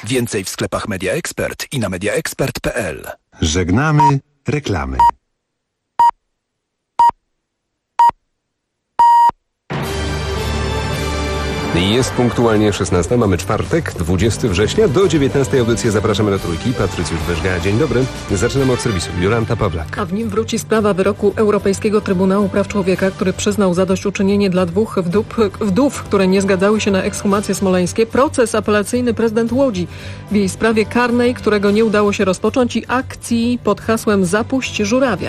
Więcej w sklepach Media Expert i na mediaexpert.pl. Żegnamy reklamy. Jest punktualnie 16, mamy czwartek, 20 września. Do 19 audycji zapraszamy do Trójki. Patrycjusz Weżga, dzień dobry. Zaczynamy od serwisu. Jolanta Pawlak. A w nim wróci sprawa wyroku Europejskiego Trybunału Praw Człowieka, który przyznał zadośćuczynienie dla dwóch wdów, które nie zgadzały się na ekshumacje smoleńskie. Proces apelacyjny prezydent Łodzi w jej sprawie karnej, którego nie udało się rozpocząć, i akcji pod hasłem Zapuść żurawia.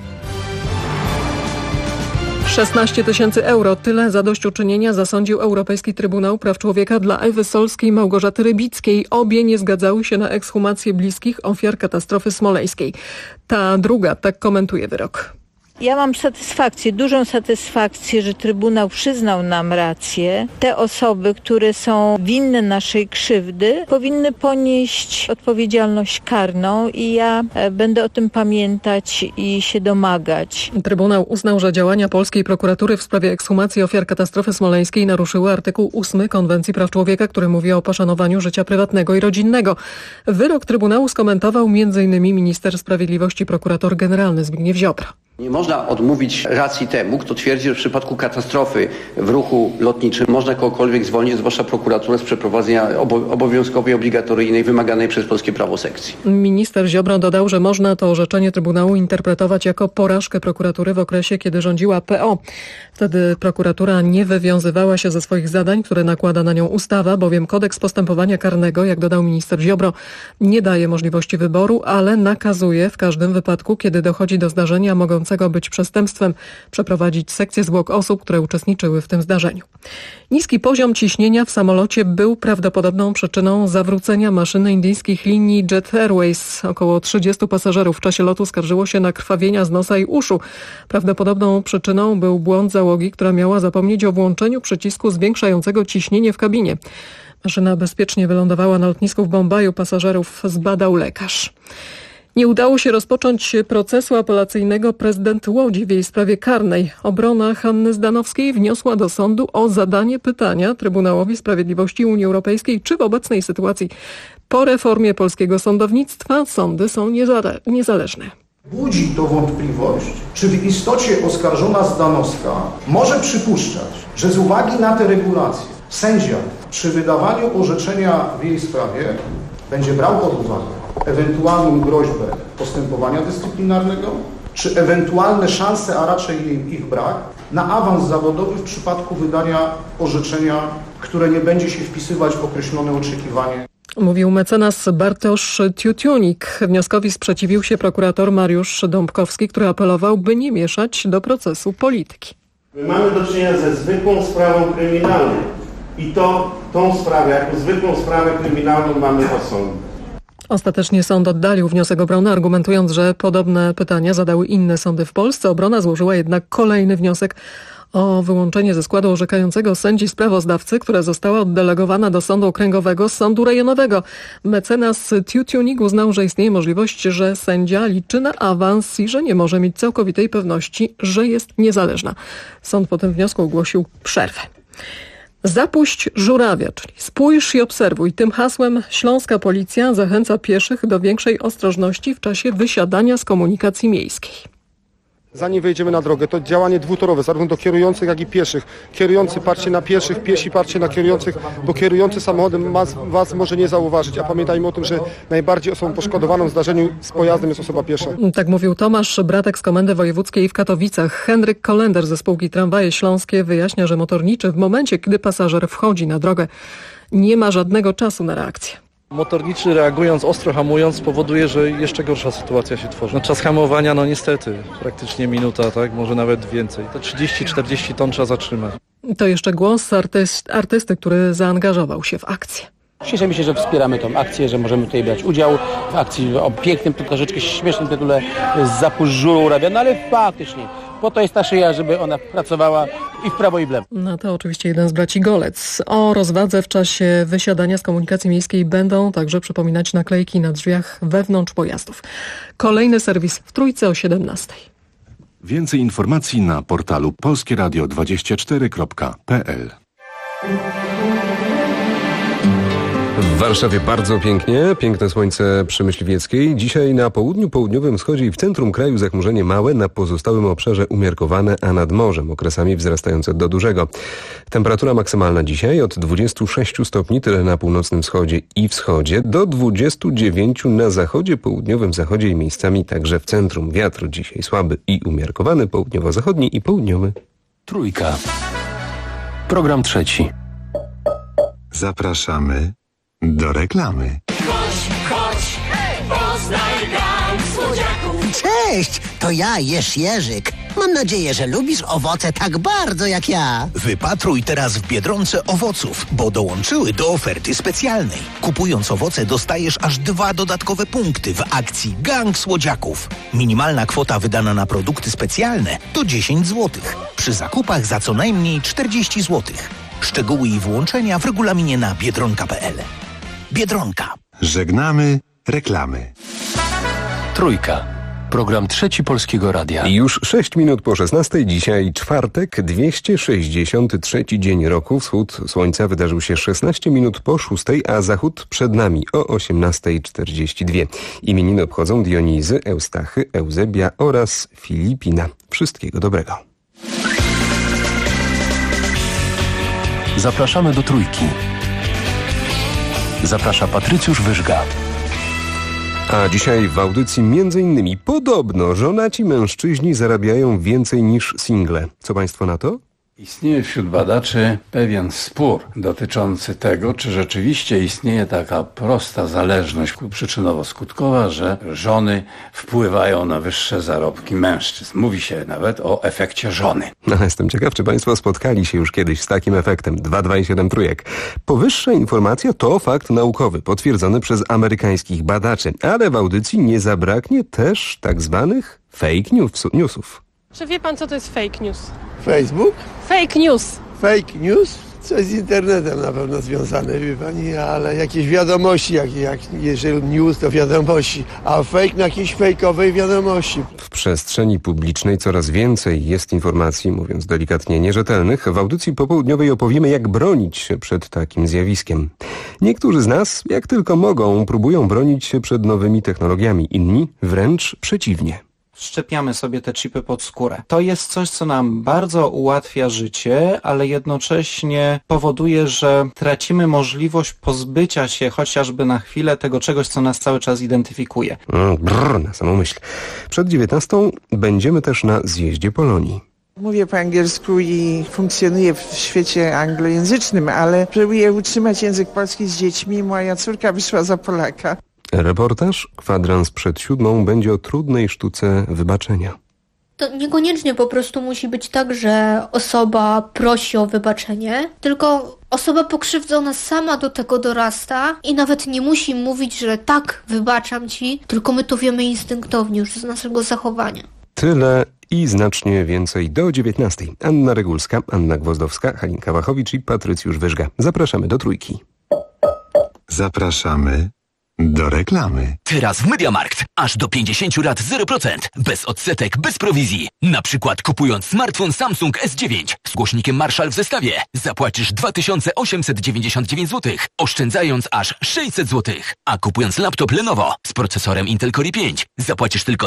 16 000 euro. Tyle zadośćuczynienia zasądził Europejski Trybunał Praw Człowieka dla Ewy Solskiej i Małgorzaty Rybickiej. Obie nie zgadzały się na ekshumację bliskich ofiar katastrofy smoleńskiej. Ta druga tak komentuje wyrok. Ja mam dużą satysfakcję, że Trybunał przyznał nam rację. Te osoby, które są winne naszej krzywdy, powinny ponieść odpowiedzialność karną i ja będę o tym pamiętać i się domagać. Trybunał uznał, że działania polskiej prokuratury w sprawie ekshumacji ofiar katastrofy smoleńskiej naruszyły artykuł 8 Konwencji Praw Człowieka, który mówi o poszanowaniu życia prywatnego i rodzinnego. Wyrok Trybunału skomentował m.in. minister sprawiedliwości, prokurator generalny Zbigniew Ziobro. Nie można odmówić racji temu, kto twierdzi, że w przypadku katastrofy w ruchu lotniczym można kogokolwiek zwolnić, zwłaszcza prokuraturę, z przeprowadzenia obowiązkowej, obligatoryjnej, wymaganej przez polskie prawo sekcji. Minister Ziobro dodał, że można to orzeczenie Trybunału interpretować jako porażkę prokuratury w okresie, kiedy rządziła PO. Wtedy prokuratura nie wywiązywała się ze swoich zadań, które nakłada na nią ustawa, bowiem kodeks postępowania karnego, jak dodał minister Ziobro, nie daje możliwości wyboru, ale nakazuje w każdym wypadku, kiedy dochodzi do zdarzenia mogącego być przestępstwem, przeprowadzić sekcję zwłok osób, które uczestniczyły w tym zdarzeniu. Niski poziom ciśnienia w samolocie był prawdopodobną przyczyną zawrócenia maszyny indyjskich linii Jet Airways. Około 30 pasażerów w czasie lotu skarżyło się na krwawienia z nosa i uszu. Prawdopodobną przyczyną był błąd załogi, która miała zapomnieć o włączeniu przycisku zwiększającego ciśnienie w kabinie. Maszyna bezpiecznie wylądowała na lotnisku w Bombaju. Pasażerów zbadał lekarz. Nie udało się rozpocząć procesu apelacyjnego prezydent Łodzi w jej sprawie karnej. Obrona Hanny Zdanowskiej wniosła do sądu o zadanie pytania Trybunałowi Sprawiedliwości Unii Europejskiej, czy w obecnej sytuacji po reformie polskiego sądownictwa sądy są niezależne. Budzi to wątpliwość, czy w istocie oskarżona Zdanowska może przypuszczać, że z uwagi na te regulacje sędzia przy wydawaniu orzeczenia w jej sprawie będzie brał pod uwagę ewentualną groźbę postępowania dyscyplinarnego, czy ewentualne szanse, a raczej ich brak, na awans zawodowy w przypadku wydania orzeczenia, które nie będzie się wpisywać w określone oczekiwanie. Mówił mecenas Bartosz Tiutiunik. Wnioskowi sprzeciwił się prokurator Mariusz Dąbkowski, który apelował, by nie mieszać do procesu polityki. My mamy do czynienia ze zwykłą sprawą kryminalną i tą sprawę, jako zwykłą sprawę kryminalną mamy osądzić. Ostatecznie sąd oddalił wniosek obrony, argumentując, że podobne pytania zadały inne sądy w Polsce. Obrona złożyła jednak kolejny wniosek o wyłączenie ze składu orzekającego sędzi sprawozdawcy, która została oddelegowana do sądu okręgowego z sądu rejonowego. Mecenas Tiutiunik uznał, że istnieje możliwość, że sędzia liczy na awans i że nie może mieć całkowitej pewności, że jest niezależna. Sąd po tym wniosku ogłosił przerwę. Zapuść żurawia, czyli spójrz i obserwuj. Tym hasłem śląska policja zachęca pieszych do większej ostrożności w czasie wysiadania z komunikacji miejskiej. Zanim wejdziemy na drogę, to działanie dwutorowe, zarówno do kierujących, jak i pieszych. Kierujący patrzcie na pieszych, piesi patrzcie na kierujących, bo kierujący samochodem was może nie zauważyć. A pamiętajmy o tym, że najbardziej osobą poszkodowaną w zdarzeniu z pojazdem jest osoba piesza. Tak mówił Tomasz Bratek z Komendy Wojewódzkiej w Katowicach. Henryk Kolender ze spółki Tramwaje Śląskie wyjaśnia, że motorniczy w momencie, gdy pasażer wchodzi na drogę, nie ma żadnego czasu na reakcję. Motorniczy reagując, ostro hamując, powoduje, że jeszcze gorsza sytuacja się tworzy. Czas hamowania, niestety, praktycznie minuta, tak, może nawet więcej. To 30-40 ton trzeba zatrzymać. To jeszcze głos artysty, który zaangażował się w akcję. Cieszymy się, że wspieramy tą akcję, że możemy tutaj brać udział w akcji o pięknym, troszeczkę śmiesznym tytule Zapuść żurawia, ale faktycznie po to jest ta szyja, żeby ona pracowała i w prawo i w lewo. No to oczywiście jeden z braci Golec. O rozwadze w czasie wysiadania z komunikacji miejskiej będą także przypominać naklejki na drzwiach wewnątrz pojazdów. Kolejny serwis w Trójce o 17. Więcej informacji na portalu polskieradio24.pl. W Warszawie bardzo pięknie, piękne słońce przy Myśliwieckiej. Dzisiaj na południu, południowym wschodzie i w centrum kraju zachmurzenie małe, na pozostałym obszarze umiarkowane, a nad morzem okresami wzrastające do dużego. Temperatura maksymalna dzisiaj od 26 stopni, tyle na północnym wschodzie i wschodzie, do 29 na zachodzie, południowym zachodzie i miejscami także w centrum. Wiatr dzisiaj słaby i umiarkowany, południowo-zachodni i południowy. Trójka. Program trzeci. Zapraszamy do reklamy. Chodź, poznaj gang słodziaków. Cześć, to ja, Jerzyk. Mam nadzieję, że lubisz owoce tak bardzo jak ja. Wypatruj teraz w Biedronce owoców, bo dołączyły do oferty specjalnej. Kupując owoce dostajesz aż 2 dodatkowe punkty w akcji Gang Słodziaków. Minimalna kwota wydana na produkty specjalne to 10 zł. Przy zakupach za co najmniej 40 zł. Szczegóły i włączenia w regulaminie na biedronka.pl. Biedronka. Żegnamy reklamy. Trójka. Program trzeci Polskiego Radia. I już 6 minut po 16. Dzisiaj czwartek, 263 dzień roku. Wschód słońca wydarzył się 16 minut po 6, a zachód przed nami o 18:42. Imieniny obchodzą Dionizy, Eustachy, Euzebia oraz Filipina. Wszystkiego dobrego. Zapraszamy do Trójki. Zaprasza Patrycjusz Wyżga. A dzisiaj w audycji m.in. podobno żonaci mężczyźni zarabiają więcej niż single. Co państwo na to? Istnieje wśród badaczy pewien spór dotyczący tego, czy rzeczywiście istnieje taka prosta zależność przyczynowo-skutkowa, że żony wpływają na wyższe zarobki mężczyzn. Mówi się nawet o efekcie żony. No, jestem ciekaw, czy państwo spotkali się już kiedyś z takim efektem. 2,27 trójek. Powyższa informacja to fakt naukowy, potwierdzony przez amerykańskich badaczy, ale w audycji nie zabraknie też tak zwanych fake newsów. Czy wie pan, co to jest fake news? Facebook? Fake news. Fake news? Coś z internetem na pewno związane, wie pani, ale jakieś wiadomości, jeżeli news to wiadomości, a fake na jakiejś fejkowej wiadomości. W przestrzeni publicznej coraz więcej jest informacji, mówiąc delikatnie, nierzetelnych. W audycji popołudniowej opowiemy, jak bronić się przed takim zjawiskiem. Niektórzy z nas, jak tylko mogą, próbują bronić się przed nowymi technologiami, inni wręcz przeciwnie. Wszczepiamy sobie te chipy pod skórę. To jest coś, co nam bardzo ułatwia życie, ale jednocześnie powoduje, że tracimy możliwość pozbycia się chociażby na chwilę tego czegoś, co nas cały czas identyfikuje. Na samą myśl. Przed 19 będziemy też na zjeździe Polonii. Mówię po angielsku i funkcjonuję w świecie anglojęzycznym, ale próbuję utrzymać język polski z dziećmi. Moja córka wyszła za Polaka. Reportaż kwadrans przed 7 będzie o trudnej sztuce wybaczenia. To niekoniecznie po prostu musi być tak, że osoba prosi o wybaczenie, tylko osoba pokrzywdzona sama do tego dorasta i nawet nie musi mówić, że tak, wybaczam ci, tylko my to wiemy instynktownie już z naszego zachowania. Tyle i znacznie więcej do 19. Anna Regulska, Anna Gwozdowska, Halinka Wachowicz i Patrycjusz Wyżga. Zapraszamy do Trójki. Zapraszamy do reklamy. Teraz w MediaMarkt aż do 50 lat 0%. Bez odsetek, bez prowizji. Na przykład kupując smartfon Samsung S9 z głośnikiem Marshall w zestawie zapłacisz 2899 zł, oszczędzając aż 600 zł. A kupując laptop Lenovo z procesorem Intel Core i5 zapłacisz tylko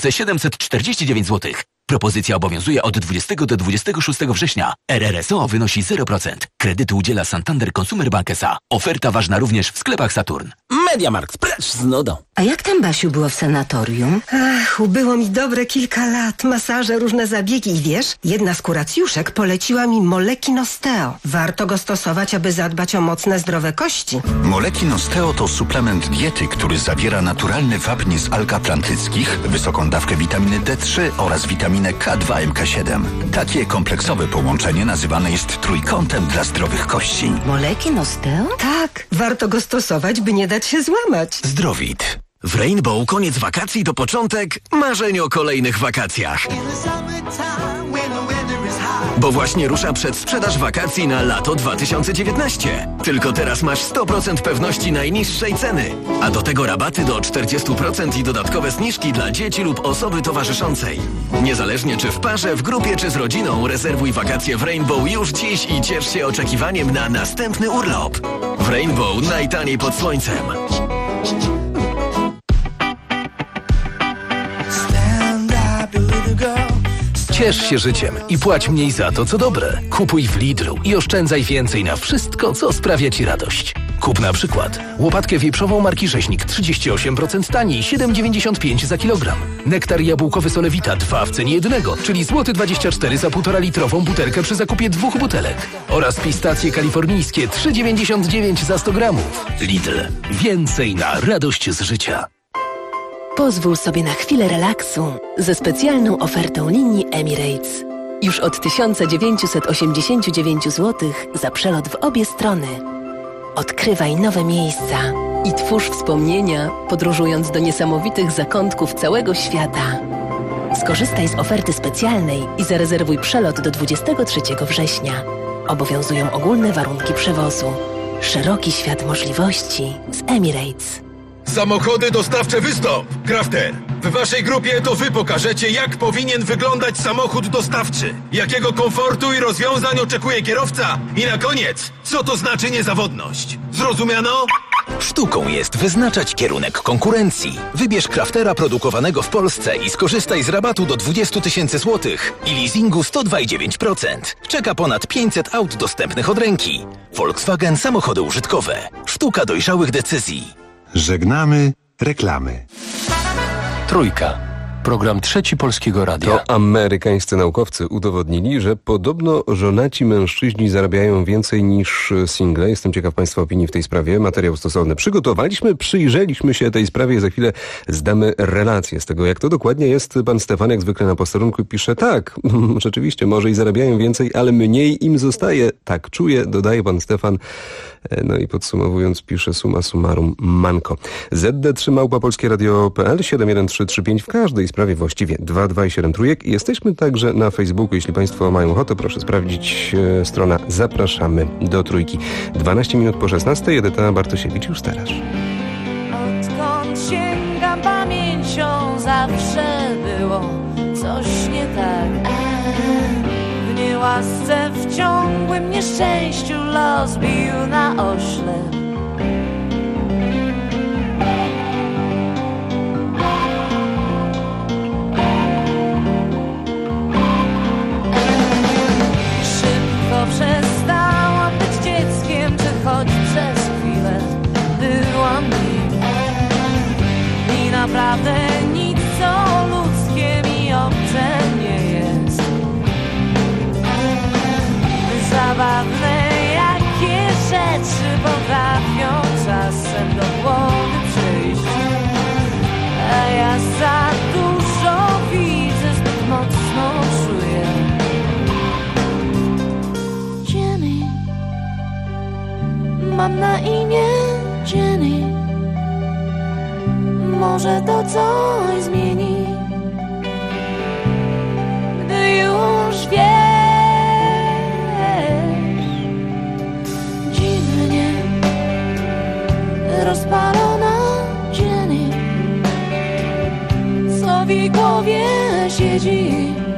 2749 zł. Propozycja obowiązuje od 20 do 26 września. RRSO wynosi 0%. Kredytu udziela Santander Consumer Bank S.A. Oferta ważna również w sklepach Saturn. MediaMarkt, precz z nudą. A jak tam, Basiu, było w sanatorium? Ach, ubyło mi dobre kilka lat. Masaże, różne zabiegi i wiesz, jedna z kuracjuszek poleciła mi Molekin Osteo. Warto go stosować, aby zadbać o mocne, zdrowe kości. Molekin Osteo to suplement diety, który zawiera naturalny wapń z alg atlantyckich, wysoką dawkę witaminy D3 oraz witaminę K2 MK7. Takie kompleksowe połączenie nazywane jest trójkątem dla zdrowych kości. Molekin Osteo? Tak, warto go stosować, by nie dać się złamać. Zdrowit. W Rainbow koniec wakacji to początek marzeń o kolejnych wakacjach. Bo właśnie rusza przedsprzedaż wakacji na lato 2019. Tylko teraz masz 100% pewności najniższej ceny. A do tego rabaty do 40% i dodatkowe zniżki dla dzieci lub osoby towarzyszącej. Niezależnie czy w parze, w grupie czy z rodziną, rezerwuj wakacje w Rainbow już dziś i ciesz się oczekiwaniem na następny urlop. W Rainbow najtaniej pod słońcem. Ciesz się życiem i płać mniej za to, co dobre. Kupuj w Lidlu i oszczędzaj więcej na wszystko, co sprawia Ci radość. Kup na przykład łopatkę wieprzową marki Rzeźnik 38% taniej, 7,95 za kilogram. Nektar jabłkowy Solewita 2 w cenie jednego, czyli złoty 24 za 1,5 litrową butelkę przy zakupie 2 butelek. Oraz pistacje kalifornijskie 3,99 za 100 gramów. Lidl. Więcej na radość z życia. Pozwól sobie na chwilę relaksu ze specjalną ofertą linii Emirates. Już od 1989 zł za przelot w obie strony. Odkrywaj nowe miejsca i twórz wspomnienia, podróżując do niesamowitych zakątków całego świata. Skorzystaj z oferty specjalnej i zarezerwuj przelot do 23 września. Obowiązują ogólne warunki przewozu. Szeroki świat możliwości z Emirates. Samochody dostawcze Wystąp! Crafter, w waszej grupie to wy pokażecie, jak powinien wyglądać samochód dostawczy, jakiego komfortu i rozwiązań oczekuje kierowca i na koniec, co to znaczy niezawodność. Zrozumiano? Sztuką jest wyznaczać kierunek konkurencji. Wybierz Craftera produkowanego w Polsce i skorzystaj z rabatu do 20 000 złotych i leasingu 102,9%. Czeka ponad 500 aut dostępnych od ręki. Volkswagen Samochody użytkowe. Sztuka dojrzałych decyzji. Żegnamy reklamy. Trójka. Program Trzeci Polskiego Radia. To amerykańscy naukowcy udowodnili, że podobno żonaci mężczyźni zarabiają więcej niż single. Jestem ciekaw Państwa opinii w tej sprawie. Materiał stosowny przygotowaliśmy, przyjrzeliśmy się tej sprawie. Za chwilę zdamy relację z tego, jak to dokładnie jest. Pan Stefan jak zwykle na posterunku pisze: tak, rzeczywiście, może i zarabiają więcej, ale mniej im zostaje. Tak czuję, dodaje pan Stefan. No i podsumowując pisze: summa summarum manko. ZD3@polskieradio.pl 71335 w każdej sprawie właściwie 22 trójek. Jesteśmy także na Facebooku. Jeśli Państwo mają ochotę, proszę sprawdzić strona Zapraszamy do Trójki. 12 minut po 16. Edyta Bartosiewicz już teraz. Odkąd sięgam pamięcią, zawsze było coś nie tak. W niełasce, w ciągłym nieszczęściu los bił na oślep. Przestałam być dzieckiem, czy choć przez chwilę byłam nim. I naprawdę nic, co ludzkie mi obce nie jest. Zabawne, jakie rzeczy potrafią czasem do głowy przyjść. A ja za dużo widzę, zbyt mocno czuję. Mam na imię Jenny. Może to coś zmieni, gdy już wiesz. Dziwnie rozpalona Jenny, co w jej głowie siedzi.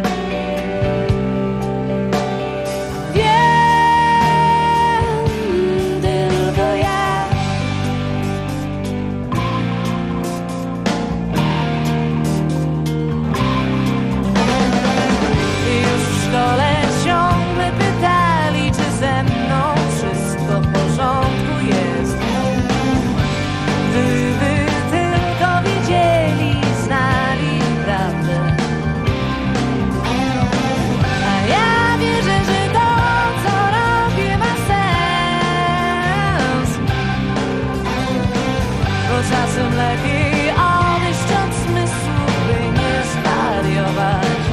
Czasem lepiej odejść od zmysłu, by nie zwariować.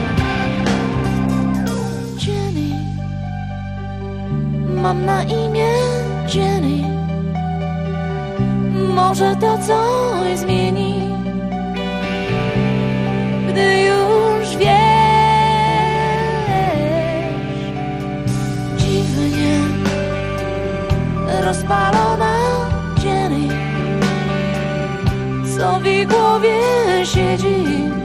Jenny, mam na imię Jenny. Może to coś zmieni, gdy już wiesz. rozpalona Jenny, co w jej głowie siedzi.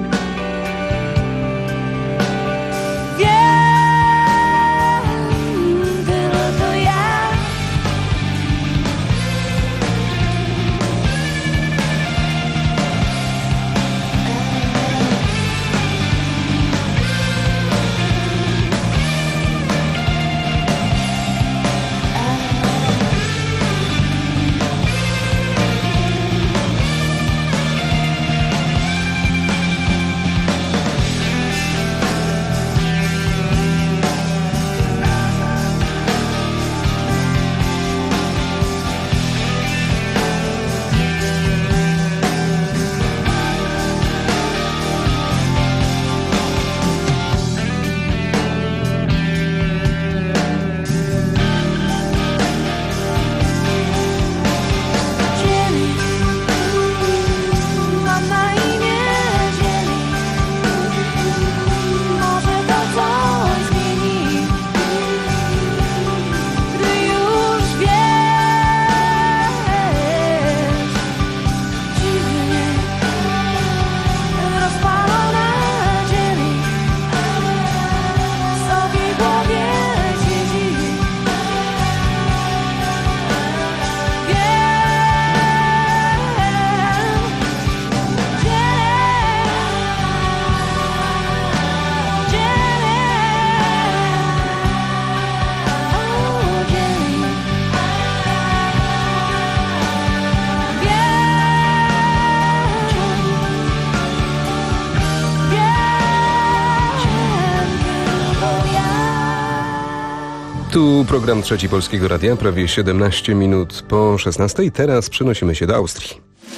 Tu program Trzeci Polskiego Radia, prawie 17 minut po 16. Teraz przenosimy się do Austrii.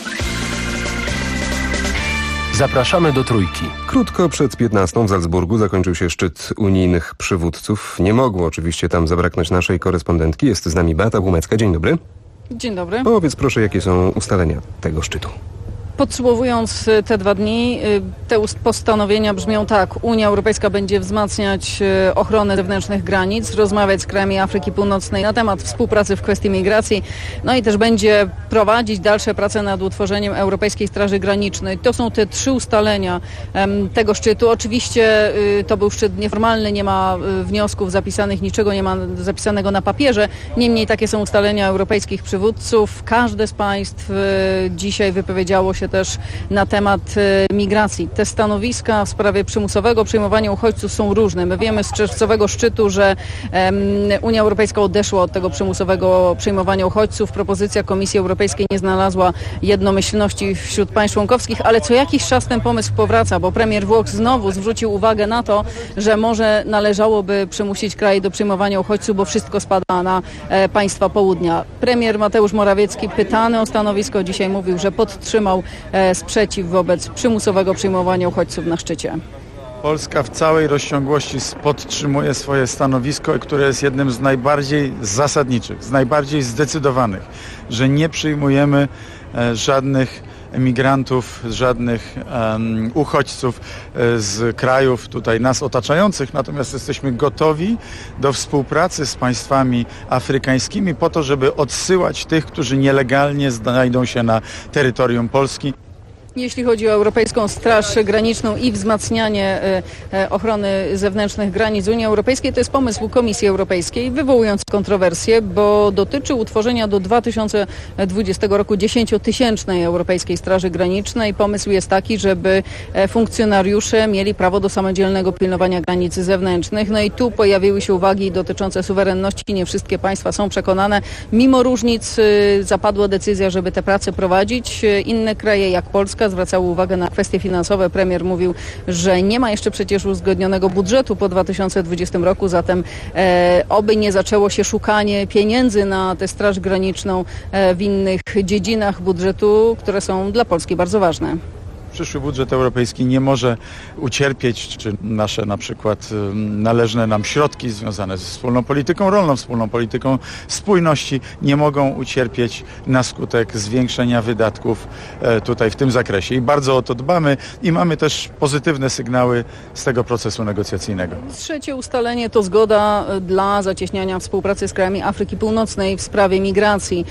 Zapraszamy do Trójki. Krótko przed 15 w Salzburgu zakończył się szczyt unijnych przywódców. Nie mogło oczywiście tam zabraknąć naszej korespondentki. Jest z nami Beata Błumecka. Dzień dobry. Dzień dobry. Powiedz proszę, jakie są ustalenia tego szczytu. Podsumowując te 2 dni, te postanowienia brzmią tak. Unia Europejska będzie wzmacniać ochronę zewnętrznych granic, rozmawiać z krajami Afryki Północnej na temat współpracy w kwestii migracji, no i też będzie prowadzić dalsze prace nad utworzeniem Europejskiej Straży Granicznej. To są te 3 ustalenia tego szczytu. Oczywiście to był szczyt nieformalny, nie ma wniosków zapisanych, niczego nie ma zapisanego na papierze. Niemniej takie są ustalenia europejskich przywódców. Każde z państw dzisiaj wypowiedziało się też na temat migracji. Te stanowiska w sprawie przymusowego przyjmowania uchodźców są różne. My wiemy z czerwcowego szczytu, że Unia Europejska odeszła od tego przymusowego przyjmowania uchodźców. Propozycja Komisji Europejskiej nie znalazła jednomyślności wśród państw członkowskich, ale co jakiś czas ten pomysł powraca, bo premier Włoch znowu zwrócił uwagę na to, że może należałoby przymusić kraje do przyjmowania uchodźców, bo wszystko spada na państwa południa. Premier Mateusz Morawiecki, pytany o stanowisko, dzisiaj mówił, że podtrzymał sprzeciw wobec przymusowego przyjmowania uchodźców na szczycie. Polska w całej rozciągłości podtrzymuje swoje stanowisko, które jest jednym z najbardziej zasadniczych, z najbardziej zdecydowanych, że nie przyjmujemy żadnych emigrantów, żadnych uchodźców z krajów tutaj nas otaczających, natomiast jesteśmy gotowi do współpracy z państwami afrykańskimi po to, żeby odsyłać tych, którzy nielegalnie znajdą się na terytorium Polski. Jeśli chodzi o Europejską Straż Graniczną i wzmacnianie ochrony zewnętrznych granic Unii Europejskiej, to jest pomysł Komisji Europejskiej, wywołujący kontrowersje, bo dotyczy utworzenia do 2020 roku 10-tysięcznej Europejskiej Straży Granicznej. Pomysł jest taki, żeby funkcjonariusze mieli prawo do samodzielnego pilnowania granic zewnętrznych. No i tu pojawiły się uwagi dotyczące suwerenności. Nie wszystkie państwa są przekonane. Mimo różnic zapadła decyzja, żeby te prace prowadzić. Inne kraje jak Polska zwracały uwagę na kwestie finansowe. Premier mówił, że nie ma jeszcze przecież uzgodnionego budżetu po 2020 roku, zatem oby nie zaczęło się szukanie pieniędzy na tę Straż Graniczną w innych dziedzinach budżetu, które są dla Polski bardzo ważne. Przyszły budżet europejski nie może ucierpieć, czy nasze na przykład należne nam środki związane ze wspólną polityką rolną, wspólną polityką spójności nie mogą ucierpieć na skutek zwiększenia wydatków tutaj w tym zakresie. I bardzo o to dbamy i mamy też pozytywne sygnały z tego procesu negocjacyjnego. Trzecie ustalenie to zgoda dla zacieśniania współpracy z krajami Afryki Północnej w sprawie migracji.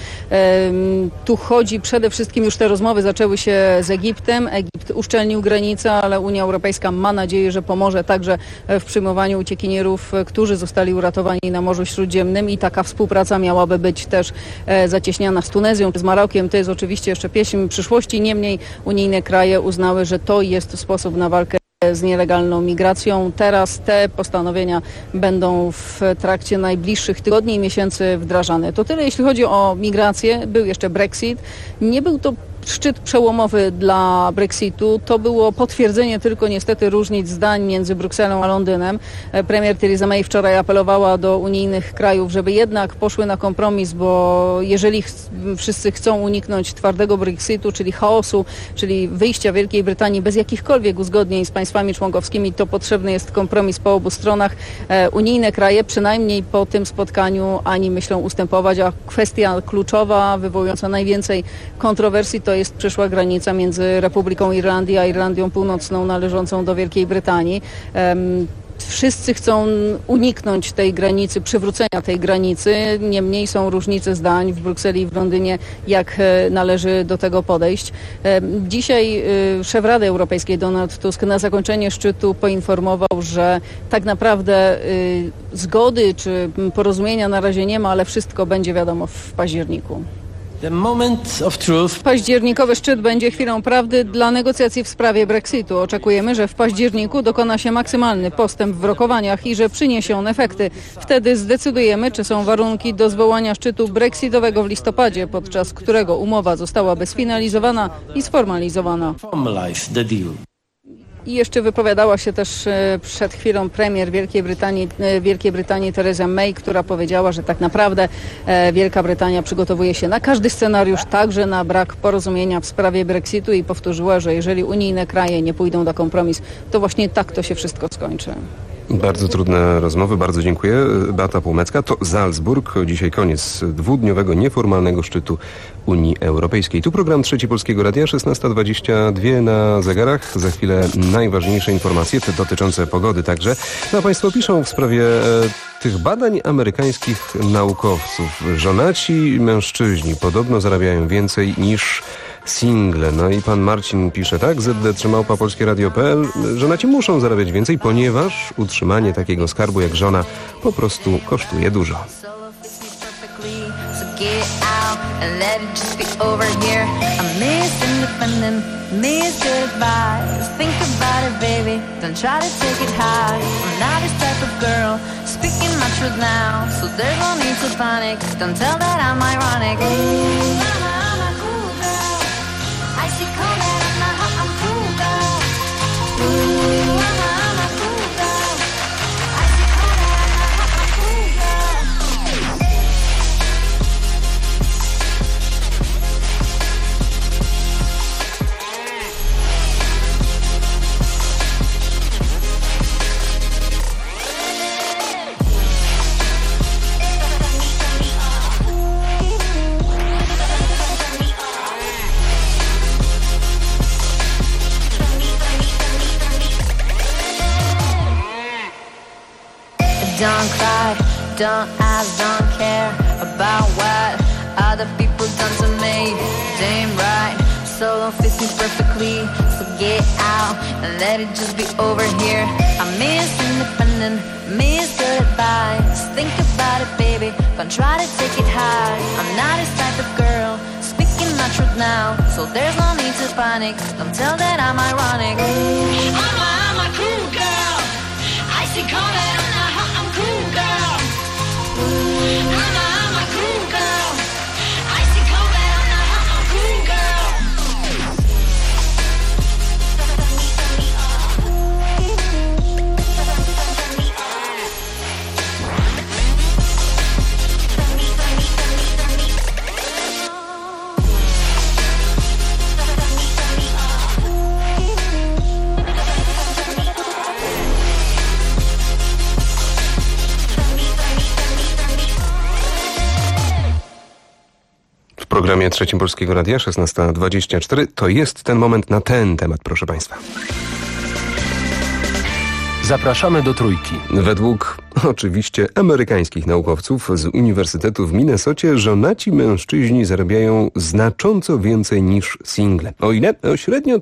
Tu chodzi przede wszystkim, już te rozmowy zaczęły się z Egiptem. Egipt uszczelnił granicę, ale Unia Europejska ma nadzieję, że pomoże także w przyjmowaniu uciekinierów, którzy zostali uratowani na Morzu Śródziemnym i taka współpraca miałaby być też zacieśniana z Tunezją, z Marokiem. To jest oczywiście jeszcze pieśń przyszłości, niemniej unijne kraje uznały, że to jest sposób na walkę z nielegalną migracją. Teraz te postanowienia będą w trakcie najbliższych tygodni i miesięcy wdrażane. To tyle, jeśli chodzi o migrację. Był jeszcze Brexit. Nie był to szczyt przełomowy dla Brexitu. To było potwierdzenie tylko niestety różnic zdań między Brukselą a Londynem. Premier Theresa May wczoraj apelowała do unijnych krajów, żeby jednak poszły na kompromis, bo jeżeli wszyscy chcą uniknąć twardego Brexitu, czyli chaosu, czyli wyjścia Wielkiej Brytanii bez jakichkolwiek uzgodnień z państwami członkowskimi, to potrzebny jest kompromis po obu stronach. Unijne kraje przynajmniej po tym spotkaniu ani myślą ustępować, a kwestia kluczowa, wywołująca najwięcej kontrowersji, to jest przyszła granica między Republiką Irlandii a Irlandią Północną należącą do Wielkiej Brytanii. Wszyscy chcą uniknąć tej granicy, przywrócenia tej granicy. Niemniej są różnice zdań w Brukseli i w Londynie, jak należy do tego podejść. Dzisiaj szef Rady Europejskiej Donald Tusk na zakończenie szczytu poinformował, że tak naprawdę zgody czy porozumienia na razie nie ma, ale wszystko będzie wiadomo w październiku. The moment of truth. Październikowy szczyt będzie chwilą prawdy dla negocjacji w sprawie Brexitu. Oczekujemy, że w październiku dokona się maksymalny postęp w rokowaniach i że przyniesie on efekty. Wtedy zdecydujemy, czy są warunki do zwołania szczytu brexitowego w listopadzie, podczas którego umowa zostałaby sfinalizowana i sformalizowana. Formalize the deal. I jeszcze wypowiadała się też przed chwilą premier Wielkiej Brytanii Theresa May, która powiedziała, że tak naprawdę Wielka Brytania przygotowuje się na każdy scenariusz, także na brak porozumienia w sprawie Brexitu i powtórzyła, że jeżeli unijne kraje nie pójdą na kompromis, to właśnie tak to się wszystko skończy. Bardzo trudne rozmowy, bardzo dziękuję. Beata Półmecka, to Salzburg. Dzisiaj koniec dwudniowego, nieformalnego szczytu Unii Europejskiej. Tu program Trzeci Polskiego Radia, 16:22 na zegarach. Za chwilę najważniejsze informacje, te dotyczące pogody także. No a Państwo piszą w sprawie tych badań amerykańskich naukowców. Żonaci mężczyźni podobno zarabiają więcej niż single. No i pan Marcin pisze tak, ZD3@polskieradio.pl, żonaci muszą zarabiać więcej, ponieważ utrzymanie takiego skarbu jak żona po prostu kosztuje dużo. Don't cry, don't ask, don't care about what other people done to me. Damn right, solo fits me perfectly. So get out and let it just be over here. I miss independent, miss good advice. Think about it, baby, but try to take it high. I'm not this type of girl, speaking my truth now. So there's no need to panic, don't tell that I'm ironic. I'm a cool girl, I see color. Cool girl. I'm a cool girl. I see color. I'm a cool girl. programie Trzecim Polskiego Radia, 16:24. To jest ten moment na ten temat, proszę Państwa. Zapraszamy do Trójki. Według oczywiście amerykańskich naukowców z Uniwersytetu w Minnesocie żonaci mężczyźni zarabiają znacząco więcej niż single. O ile? O średnio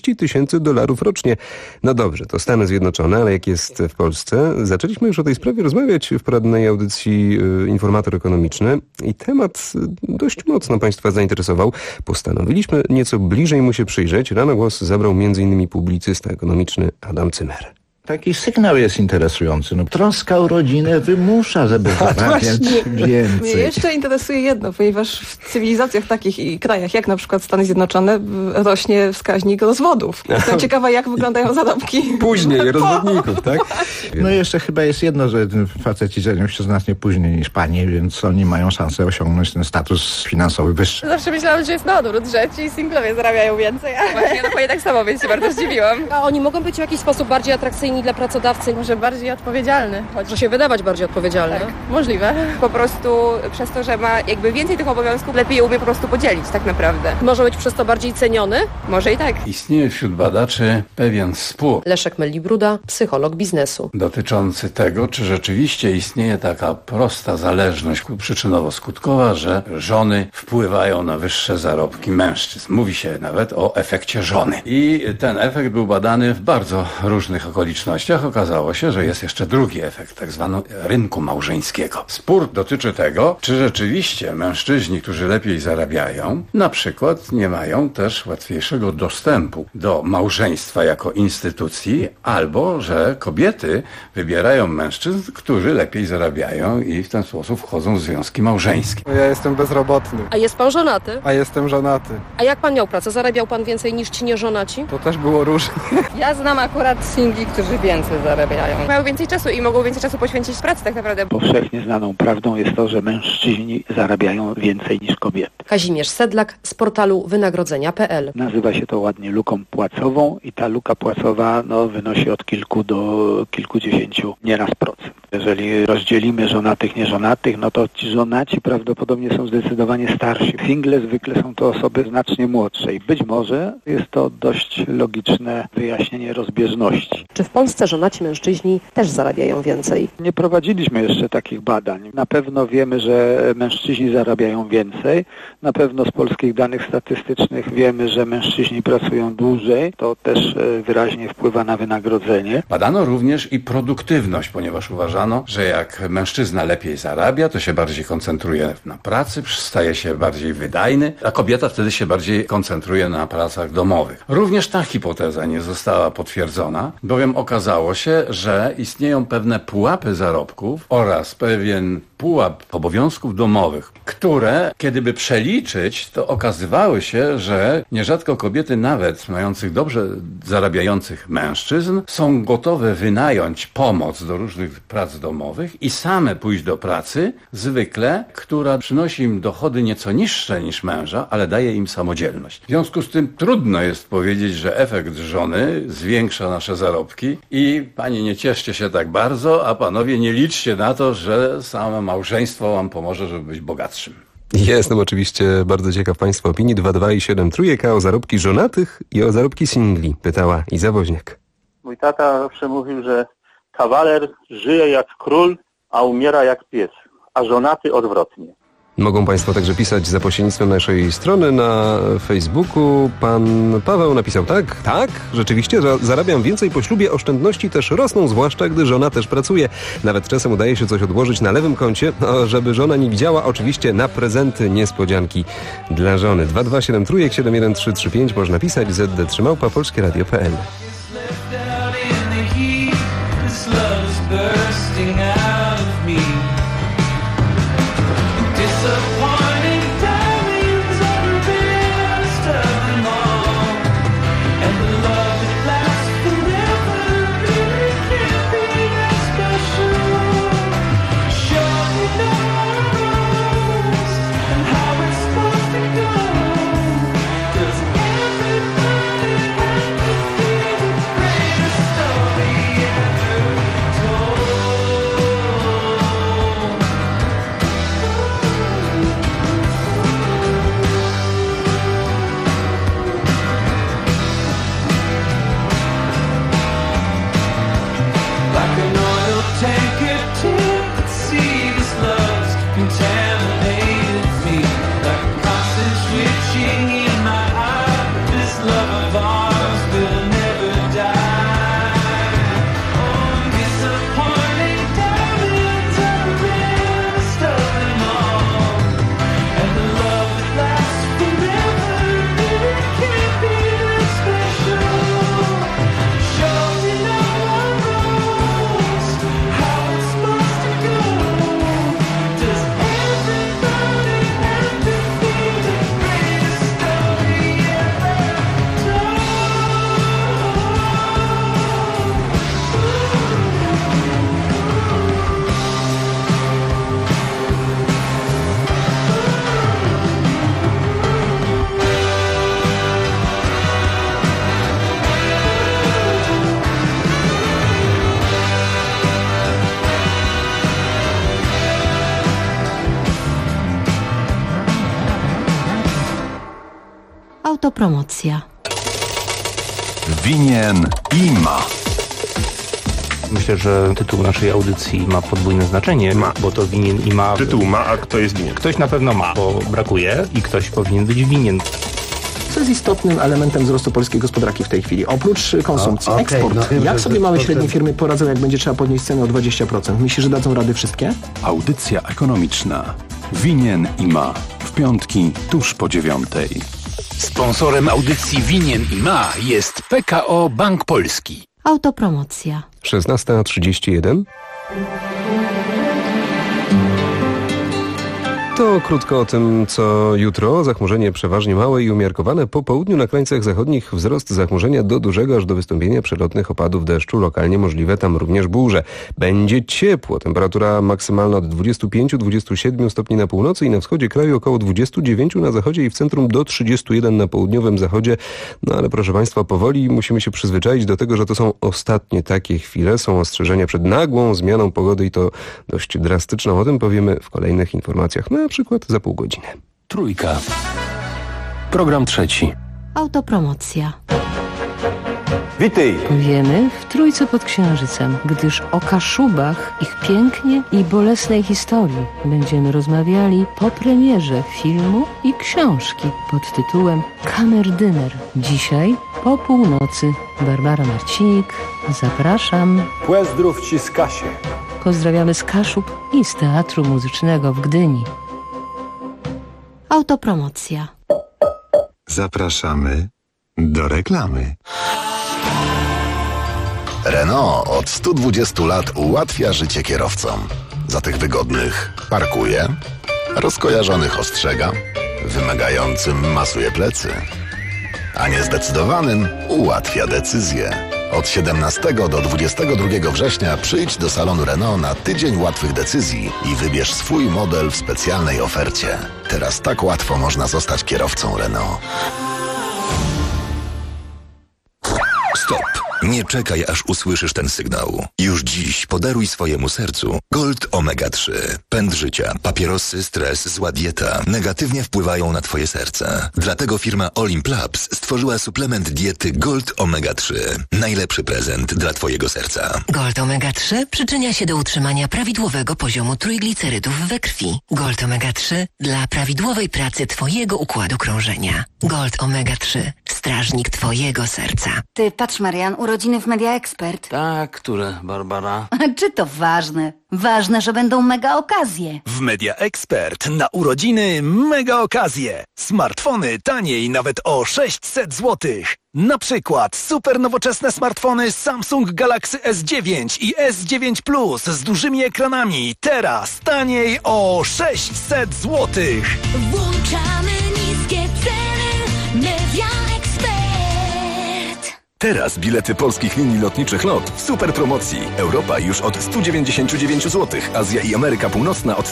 $30,000 rocznie. No dobrze, to Stany Zjednoczone, ale jak jest w Polsce? Zaczęliśmy już o tej sprawie rozmawiać w porannej audycji Informator Ekonomiczny i temat dość mocno Państwa zainteresował. Postanowiliśmy nieco bliżej mu się przyjrzeć. Rano głos zabrał m.in. publicysta ekonomiczny Adam Cymer. Taki sygnał jest interesujący. Troska o rodzinę wymusza, żeby zarabiać więcej. Mnie jeszcze interesuje jedno, ponieważ w cywilizacjach takich i krajach, jak na przykład Stany Zjednoczone, rośnie wskaźnik rozwodów. Jestem ciekawa, jak wyglądają zarobki. Później rozwodników, tak? No jeszcze chyba jest jedno, że faceci żenią się znacznie później niż panie, więc oni mają szansę osiągnąć ten status finansowy wyższy. Zawsze myślałam, że jest na odwrót, że ci singlowie zarabiają więcej. Właśnie, dokładnie tak samo, więc się bardzo zdziwiłam. A oni mogą być w jakiś sposób bardziej atrakcyjni dla pracodawcy? Może bardziej odpowiedzialny. Może się wydawać bardziej odpowiedzialny. Tak, możliwe. Po prostu przez to, że ma jakby więcej tych obowiązków, lepiej je umie po prostu podzielić tak naprawdę. Może być przez to bardziej ceniony? Może i tak. Istnieje wśród badaczy pewien spór. Leszek Mellibruda, psycholog biznesu. Dotyczący tego, czy rzeczywiście istnieje taka prosta zależność przyczynowo-skutkowa, że żony wpływają na wyższe zarobki mężczyzn. Mówi się nawet o efekcie żony. I ten efekt był badany w bardzo różnych okolicznościach. Okazało się, że jest jeszcze drugi efekt, tak zwany rynku małżeńskiego. Spór dotyczy tego, czy rzeczywiście mężczyźni, którzy lepiej zarabiają, na przykład nie mają też łatwiejszego dostępu do małżeństwa jako instytucji, albo że kobiety wybierają mężczyzn, którzy lepiej zarabiają i w ten sposób wchodzą w związki małżeńskie. Ja jestem bezrobotny. A jest pan żonaty? A jestem żonaty. A jak pan miał pracę? Zarabiał pan więcej niż ci nieżonaci? To też było różnie. Ja znam akurat singli, którzy więcej zarabiają. Mają więcej czasu i mogą więcej czasu poświęcić pracy tak naprawdę. Powszechnie znaną prawdą jest to, że mężczyźni zarabiają więcej niż kobiety. Kazimierz Sedlak z portalu wynagrodzenia.pl. Nazywa się to ładnie luką płacową i ta luka płacowa wynosi od kilku do kilkudziesięciu nieraz procent. Jeżeli rozdzielimy żonatych, nieżonatych, no to ci żonaci prawdopodobnie są zdecydowanie starsi. Single zwykle są to osoby znacznie młodsze i być może jest to dość logiczne wyjaśnienie rozbieżności. Czy w Polsce żonaci mężczyźni też zarabiają więcej? Nie prowadziliśmy jeszcze takich badań. Na pewno wiemy, że mężczyźni zarabiają więcej. Na pewno z polskich danych statystycznych wiemy, że mężczyźni pracują dłużej. To też wyraźnie wpływa na wynagrodzenie. Badano również i produktywność, ponieważ uważano, że jak mężczyzna lepiej zarabia, to się bardziej koncentruje na pracy, staje się bardziej wydajny, a kobieta wtedy się bardziej koncentruje na pracach domowych. Również ta hipoteza nie została potwierdzona, bowiem okazało się, że istnieją pewne pułapy zarobków oraz pewien pułap obowiązków domowych, które, kiedy by przeliczyć, to okazywały się, że nierzadko kobiety, nawet mających dobrze zarabiających mężczyzn, są gotowe wynająć pomoc do różnych prac domowych i same pójść do pracy, zwykle, która przynosi im dochody nieco niższe niż męża, ale daje im samodzielność. W związku z tym trudno jest powiedzieć, że efekt żony zwiększa nasze zarobki i panie, nie cieszcie się tak bardzo, a panowie, nie liczcie na to, że same małżeństwo wam pomoże, żeby być bogatszym. Jestem oczywiście bardzo ciekaw Państwa opinii. 22 i 7 trójka o zarobki żonatych i o zarobki singli, pytała Iza Woźniak. Mój tata zawsze mówił, że kawaler żyje jak król, a umiera jak pies, a żonaty odwrotnie. Mogą Państwo także pisać za pośrednictwem naszej strony na Facebooku. Pan Paweł napisał tak, rzeczywiście zarabiam więcej po ślubie, oszczędności też rosną, zwłaszcza gdy żona też pracuje. Nawet czasem udaje się coś odłożyć na lewym koncie, żeby żona nie widziała, oczywiście na prezenty, niespodzianki dla żony. 227 trójek 71335 można pisać, zd3@polskieradio.pl. Autopromocja. Winien i ma. Myślę, że tytuł naszej audycji ma podwójne znaczenie, bo to winien i ma... Tytuł ma, a kto jest winien? Ktoś na pewno ma, bo brakuje i ktoś powinien być winien. Co jest istotnym elementem wzrostu polskiej gospodarki w tej chwili? Oprócz konsumpcji, eksport. Jak sobie małe i średnie firmy poradzą, jak będzie trzeba podnieść cenę o 20%? Myślisz, że dadzą rady wszystkie? Audycja ekonomiczna. Winien i ma. W piątki, tuż po 9:00. Sponsorem audycji Winien i ma jest PKO Bank Polski. Autopromocja. 16:31. To krótko o tym, co jutro. Zachmurzenie przeważnie małe i umiarkowane. Po południu na krańcach zachodnich wzrost zachmurzenia do dużego, aż do wystąpienia przelotnych opadów deszczu. Lokalnie możliwe tam również burze. Będzie ciepło. Temperatura maksymalna od 25-27 stopni na północy i na wschodzie kraju, około 29 na zachodzie i w centrum do 31 na południowym zachodzie. No ale proszę Państwa, powoli musimy się przyzwyczaić do tego, że to są ostatnie takie chwile. Są ostrzeżenia przed nagłą zmianą pogody i to dość drastyczną. O tym powiemy w kolejnych informacjach. Na przykład za pół godziny. Trójka. Program trzeci. Autopromocja. Witaj! Wiemy w Trójce pod Księżycem, gdyż o Kaszubach, ich pięknie i bolesnej historii będziemy rozmawiali po premierze filmu i książki pod tytułem Kamerdyner. Dzisiaj po północy. Barbara Marcinik, zapraszam. Płezdrów ci z Kasie. Pozdrawiamy z Kaszub i z Teatru Muzycznego w Gdyni. Autopromocja. Zapraszamy do reklamy. Renault od 120 lat ułatwia życie kierowcom. Za tych wygodnych parkuje, rozkojarzonych ostrzega, wymagającym masuje plecy, a niezdecydowanym ułatwia decyzję. Od 17 do 22 września przyjdź do salonu Renault na tydzień łatwych decyzji i wybierz swój model w specjalnej ofercie. Teraz tak łatwo można zostać kierowcą Renault. Stop! Nie czekaj, aż usłyszysz ten sygnał. Już dziś podaruj swojemu sercu Gold Omega 3. Pęd życia, papierosy, stres, zła dieta negatywnie wpływają na twoje serce. Dlatego firma Olimp Labs stworzyła suplement diety Gold Omega 3. Najlepszy prezent dla twojego serca. Gold Omega 3 przyczynia się do utrzymania prawidłowego poziomu trójglicerydów we krwi. Gold Omega 3 dla prawidłowej pracy twojego układu krążenia. Gold Omega 3. Strażnik twojego serca. Ty, patrz Marian, urodziny w Media Expert. Tak, które, Barbara? Czy to ważne? Ważne, że będą mega okazje. W Media Expert na urodziny mega okazje. Smartfony taniej nawet o 600 zł. Na przykład super nowoczesne smartfony Samsung Galaxy S9 i S9 Plus z dużymi ekranami. Teraz taniej o 600 zł. Włączamy niskie ceny. Media Expert. Teraz bilety polskich linii lotniczych LOT w super promocji. Europa już od 199 zł, Azja i Ameryka Północna od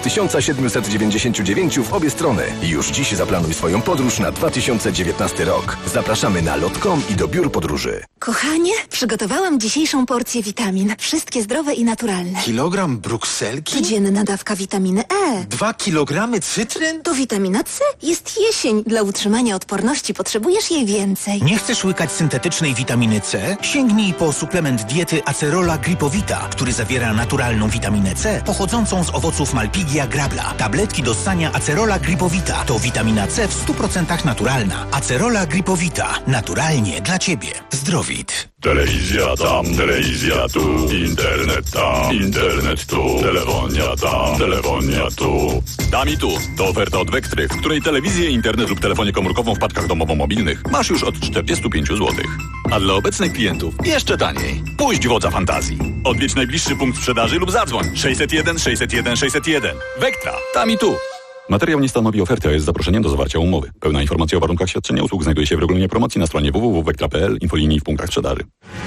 1799 w obie strony. Już dziś zaplanuj swoją podróż na 2019 rok. Zapraszamy na lot.com i do biur podróży. Kochanie, przygotowałam dzisiejszą porcję witamin. Wszystkie zdrowe i naturalne. Kilogram brukselki? Codzienna dawka witaminy E. 2 kilogramy cytryn? To witamina C. Jest jesień. Dla utrzymania odporności potrzebujesz jej więcej. Nie chcesz łykać syntetycznej witaminy C? Sięgnij po suplement diety Acerola Gripowita, który zawiera naturalną witaminę C pochodzącą z owoców Malpighia grabla. Tabletki do ssania Acerola Gripowita to witamina C w 100% naturalna. Acerola Gripowita. Naturalnie dla Ciebie. Zdrowit. Telewizja tam, telewizja tu, internet tam, internet tu, telefonia tam, telefonia tu. Tam i tu. To oferta od Wektry, w której telewizję, internet lub telefonię komórkową w paczkach domowo-mobilnych masz już od 45 zł. A dla obecnych klientów jeszcze taniej. Puść wodza fantazji. Odwiedź najbliższy punkt sprzedaży lub zadzwoń 601 601 601. Wektra. Tam i tu. Materiał nie stanowi oferty, a jest zaproszeniem do zawarcia umowy. Pełna informacja o warunkach świadczenia usług znajduje się w regulaminie promocji na stronie www.wektra.pl, infolinii w punktach sprzedaży.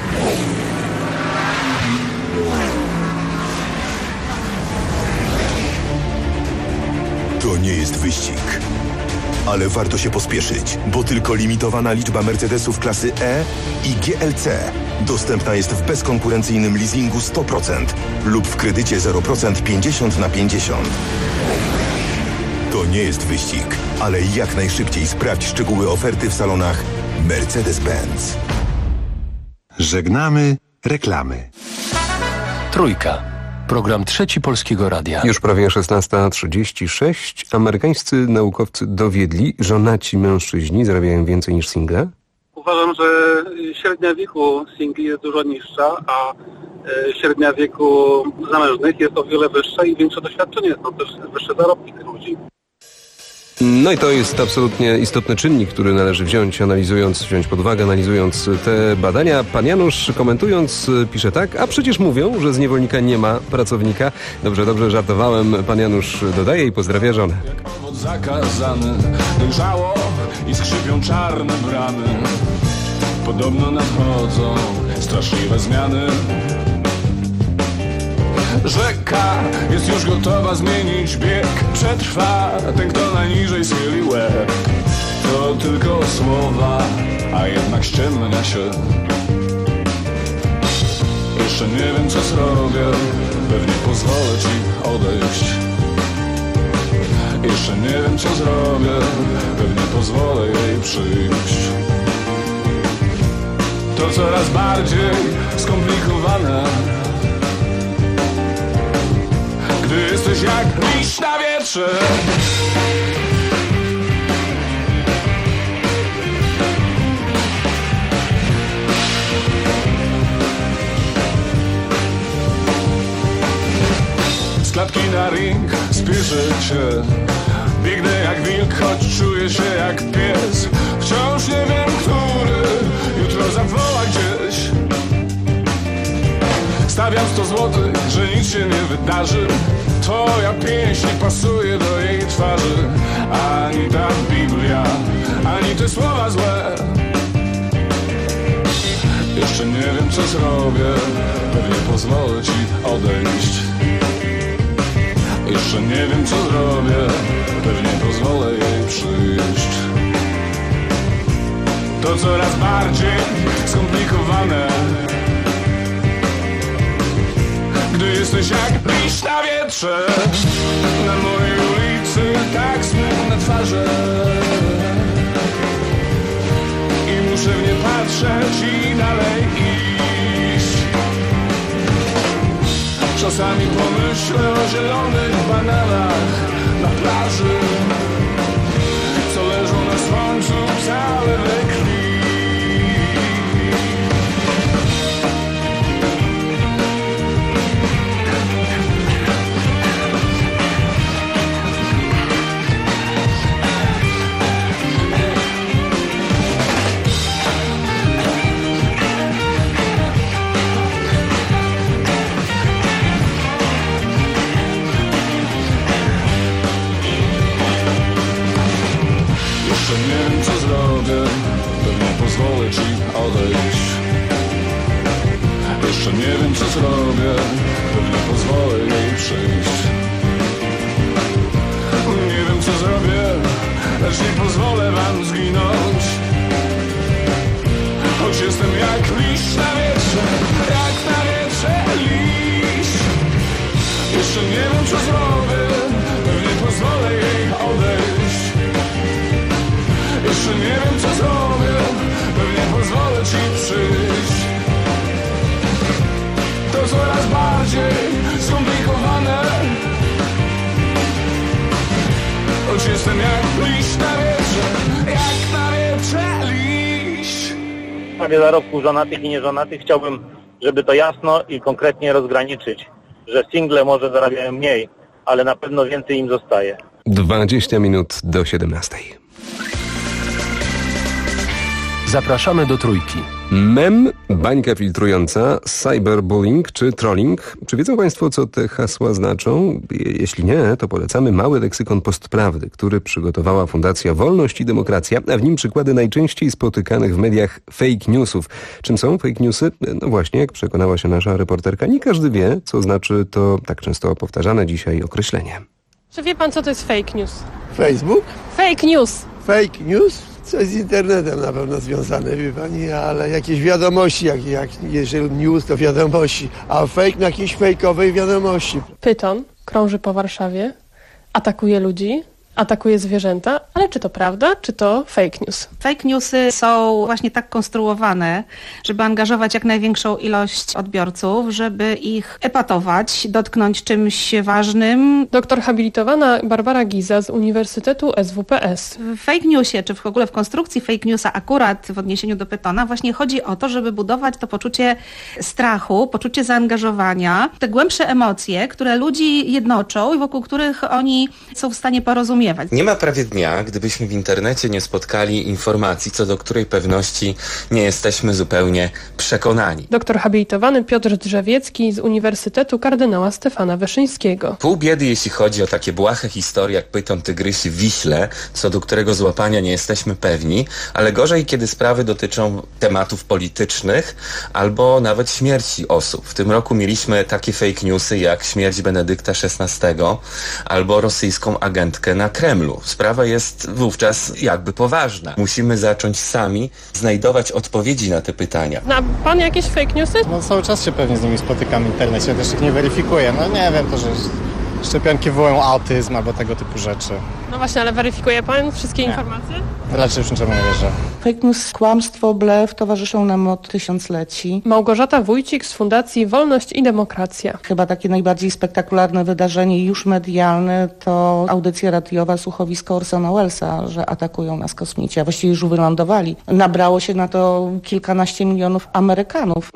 To nie jest wyścig. Ale warto się pospieszyć, bo tylko limitowana liczba Mercedesów klasy E i GLC dostępna jest w bezkonkurencyjnym leasingu 100% lub w kredycie 0% 50/50. To nie jest wyścig, ale jak najszybciej sprawdź szczegóły oferty w salonach Mercedes-Benz. Żegnamy reklamy. Trójka. Program Trzeci Polskiego Radia. Już prawie 16:36. Amerykańscy naukowcy dowiedli, że żonaci mężczyźni zarabiają więcej niż single? Uważam, że średnia wieku singli jest dużo niższa, a średnia wieku zamężnych jest o wiele wyższa i większe doświadczenie, są też wyższe zarobki tych ludzi. No i to jest absolutnie istotny czynnik, który należy wziąć pod uwagę, analizując te badania. Pan Janusz, komentując, pisze tak: a przecież mówią, że z niewolnika nie ma pracownika. Dobrze, żartowałem. Pan Janusz dodaje i pozdrawia żonę. Jak owoc zakazany, dojrzało i skrzypią czarne bramy. Podobno nadchodzą straszliwe zmiany. Rzeka jest już gotowa zmienić bieg. Przetrwa ten, kto najniżej schyli łeb. To tylko słowa, a jednak ściemnia się. Jeszcze nie wiem, co zrobię. Pewnie pozwolę ci odejść. Jeszcze nie wiem, co zrobię. Pewnie pozwolę jej przyjść. To coraz bardziej skomplikowane, gdy jesteś jak liść na wietrze. Z klatki na ring spieszę się. Biegnę jak wilk, choć czuję się jak pies. Wciąż nie wiem, który jutro zawoła gdzieś. Stawiam 100 złotych, że nic się nie wydarzy. Twoja pieśń nie pasuje do jej twarzy. Ani ta Biblia, ani te słowa złe. Jeszcze nie wiem, co zrobię. Pewnie pozwolę ci odejść. Jeszcze nie wiem, co zrobię. Pewnie pozwolę jej przyjść. To coraz bardziej skomplikowane, gdy jesteś jak liść na wietrze. Na mojej ulicy tak smutne twarze i muszę w nie patrzeć i dalej iść. Czasami pomyślę o zielonych bananach na plaży, co leżą na słońcu całe we krwi. Nie wiem, co zrobię, pewnie pozwolę ci odejść. Jeszcze nie wiem, co zrobię, pewnie pozwolę jej przyjść. Nie wiem, co zrobię, lecz nie pozwolę wam zginąć. Choć jestem jak liść na wietrze, jak na wietrze liść. Jeszcze nie wiem, co zrobię, pewnie pozwolę jej odejść. Jeszcze nie wiem, co zrobię, pewnie pozwolę ci przyjść. To coraz bardziej skomplikowane, choć jestem jak liść na wietrze, jak na wietrze liść. W sprawie zarobków żonatych i nieżonatych chciałbym, żeby to jasno i konkretnie rozgraniczyć, że single może zarabiają mniej, ale na pewno więcej im zostaje. 20 minut do 17. Zapraszamy do Trójki. Mem, bańka filtrująca, cyberbullying czy trolling. Czy wiedzą Państwo, co te hasła znaczą? Jeśli nie, to polecamy mały leksykon Postprawdy, który przygotowała Fundacja Wolność i Demokracja, a w nim przykłady najczęściej spotykanych w mediach fake newsów. Czym są fake newsy? No właśnie, jak przekonała się nasza reporterka, nie każdy wie, co znaczy to tak często powtarzane dzisiaj określenie. Czy wie pan, co to jest fake news? Facebook? Fake news. Fake news? Coś z internetem na pewno związane, wie pani, ale jakieś wiadomości, jeżeli news to wiadomości, a fake na jakiejś fejkowej wiadomości. Pyton krąży po Warszawie, atakuje ludzi, atakuje zwierzęta, ale czy to prawda, czy to fake news? Fake newsy są właśnie tak konstruowane, żeby angażować jak największą ilość odbiorców, żeby ich epatować, dotknąć czymś ważnym. Doktor habilitowana Barbara Giza z Uniwersytetu SWPS. W fake newsie, czy w ogóle w konstrukcji fake newsa akurat w odniesieniu do Pythona właśnie chodzi o to, żeby budować to poczucie strachu, poczucie zaangażowania, te głębsze emocje, które ludzi jednoczą i wokół których oni są w stanie porozumiewać. Nie ma prawie dnia, gdybyśmy w internecie nie spotkali informacji, co do której pewności nie jesteśmy zupełnie przekonani. Doktor habilitowany Piotr Drzewiecki z Uniwersytetu Kardynała Stefana Wyszyńskiego. Pół biedy, jeśli chodzi o takie błahe historie jak pyton tygrysy w Wiśle, co do którego złapania nie jesteśmy pewni, ale gorzej, kiedy sprawy dotyczą tematów politycznych albo nawet śmierci osób. W tym roku mieliśmy takie fake newsy jak śmierć Benedykta XVI albo rosyjską agentkę na Kremlu. Sprawa jest wówczas jakby poważna. Musimy zacząć sami znajdować odpowiedzi na te pytania. Zna pan jakieś fake newsy? No cały czas się pewnie z nimi spotykam w internecie, też ich nie weryfikuję. No nie wiem, to że szczepionki wywołują autyzm albo tego typu rzeczy. No właśnie, ale weryfikuje pan wszystkie informacje? Raczej już niczemu nie wierzę. Fake news, kłamstwo, blef towarzyszą nam od tysiącleci. Małgorzata Wójcik z Fundacji Wolność i Demokracja. Chyba takie najbardziej spektakularne wydarzenie już medialne to audycja radiowa Słuchowisko Orsona Wellesa, że atakują nas kosmici, a właściwie już wylądowali. Nabrało się na to kilkanaście milionów Amerykanów.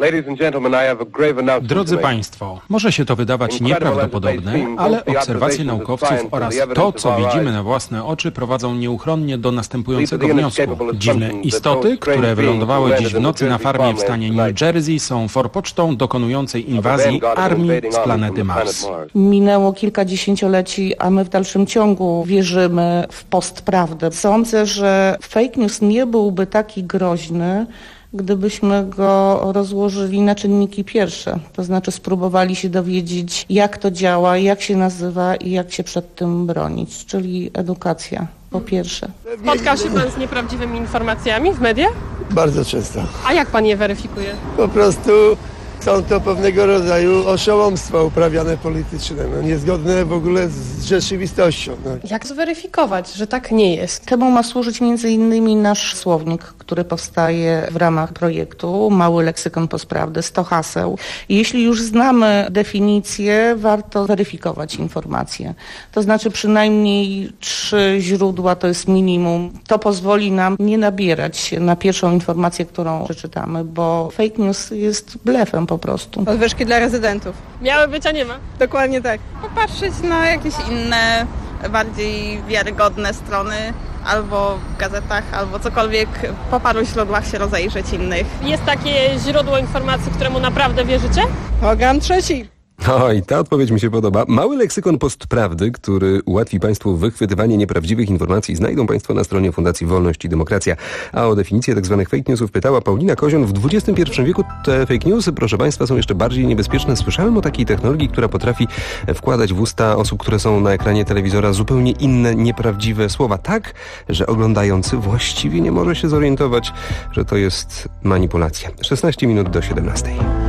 Drodzy Państwo, może się to wydawać nieprawdopodobne, ale obserwacje naukowców oraz to, co widzimy na własne oczy, prowadzą nieuchronnie do następującego wniosku. Dziwne istoty, które wylądowały dziś w nocy na farmie w stanie New Jersey, są forpocztą dokonującej inwazji armii z planety Mars. Minęło kilka dziesięcioleci, a my w dalszym ciągu wierzymy w postprawdę. Sądzę, że fake news nie byłby taki groźny, gdybyśmy go rozłożyli na czynniki pierwsze. To znaczy spróbowali się dowiedzieć, jak to działa, jak się nazywa i jak się przed tym bronić, czyli edukacja po pierwsze. Spotkał się pan z nieprawdziwymi informacjami w mediach? Bardzo często. A jak pan je weryfikuje? Po prostu są to pewnego rodzaju oszołomstwa uprawiane polityczne, niezgodne w ogóle z rzeczywistością. Jak zweryfikować, że tak nie jest? Temu ma służyć m.in. nasz słownik, który powstaje w ramach projektu Mały leksykon postprawdy, 100 haseł. Jeśli już znamy definicję, warto weryfikować informacje. To znaczy przynajmniej 3 źródła to jest minimum. To pozwoli nam nie nabierać się na pierwszą informację, którą przeczytamy, bo fake news jest blefem po prostu. Podwyżki dla rezydentów. Miały być, a nie ma. Dokładnie tak. Popatrzeć na jakieś inne, bardziej wiarygodne strony, albo w gazetach, albo cokolwiek, po paru źródłach się rozejrzeć innych. Jest takie źródło informacji, któremu naprawdę wierzycie? Program 3. Oj, ta odpowiedź mi się podoba. Mały leksykon postprawdy, który ułatwi Państwu wychwytywanie nieprawdziwych informacji, znajdą Państwo na stronie Fundacji Wolność i Demokracja. A o definicję tzw. fake newsów pytała Paulina Kozion. W XXI wieku te fake newsy, proszę Państwa, są jeszcze bardziej niebezpieczne. Słyszałem o takiej technologii, która potrafi wkładać w usta osób, które są na ekranie telewizora, zupełnie inne, nieprawdziwe słowa. Tak, że oglądający właściwie nie może się zorientować, że to jest manipulacja. 16 minut do 17.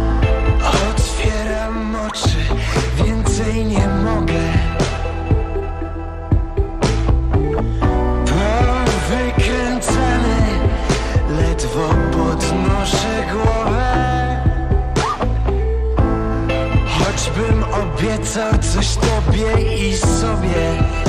Więcej nie mogę. Powykręcany, ledwo podnoszę głowę. Choćbym obiecał coś tobie i sobie.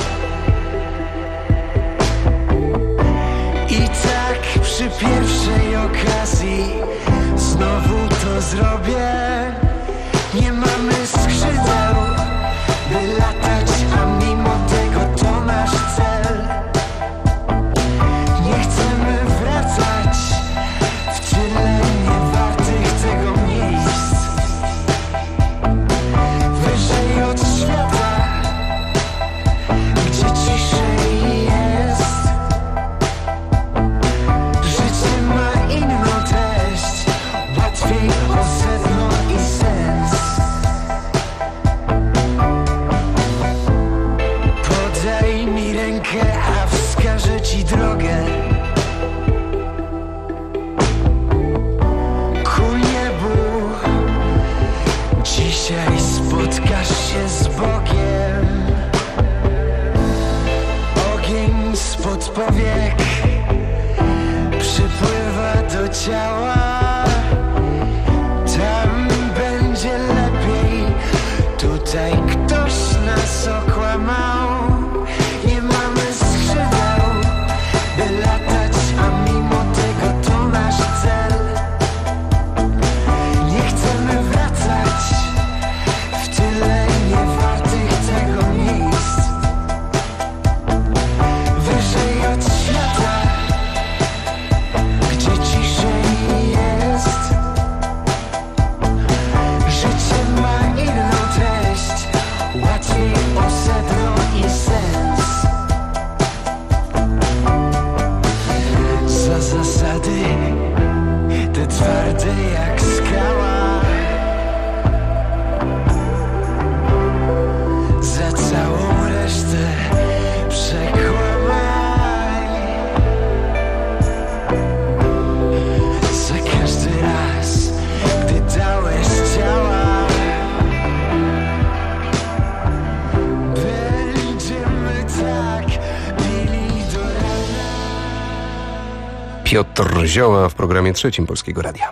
I tak przy pierwszej okazji znowu to zrobię. Nie mamy skrzydeł, by latać, a mimo tego to nasz cel. Nie chcemy wracać w tyle niewartych tego miejsc. Wyżej od świata, gdzie ciszej jest. Życie ma inną treść, łatwiej o sedno i sens. ciała. Tam będzie lepiej, tutaj ktoś nas okłamał. Nie mamy skrzydeł, by latać, a mimo tego to nasz cel. Nie chcemy wracać w tyle niewartych tego miejsc. Wyżej od świata, gdzie ciszej jest. Życie ma inną treść, łatwiej o sedno i sens. Za zasady, te twarde jak skała. Za całą resztę przekłamaj. Za każdy raz, gdy dałeś ciała, będziemy tak pili do rana. Piotr Zioła w programie Trzecim Polskiego Radia.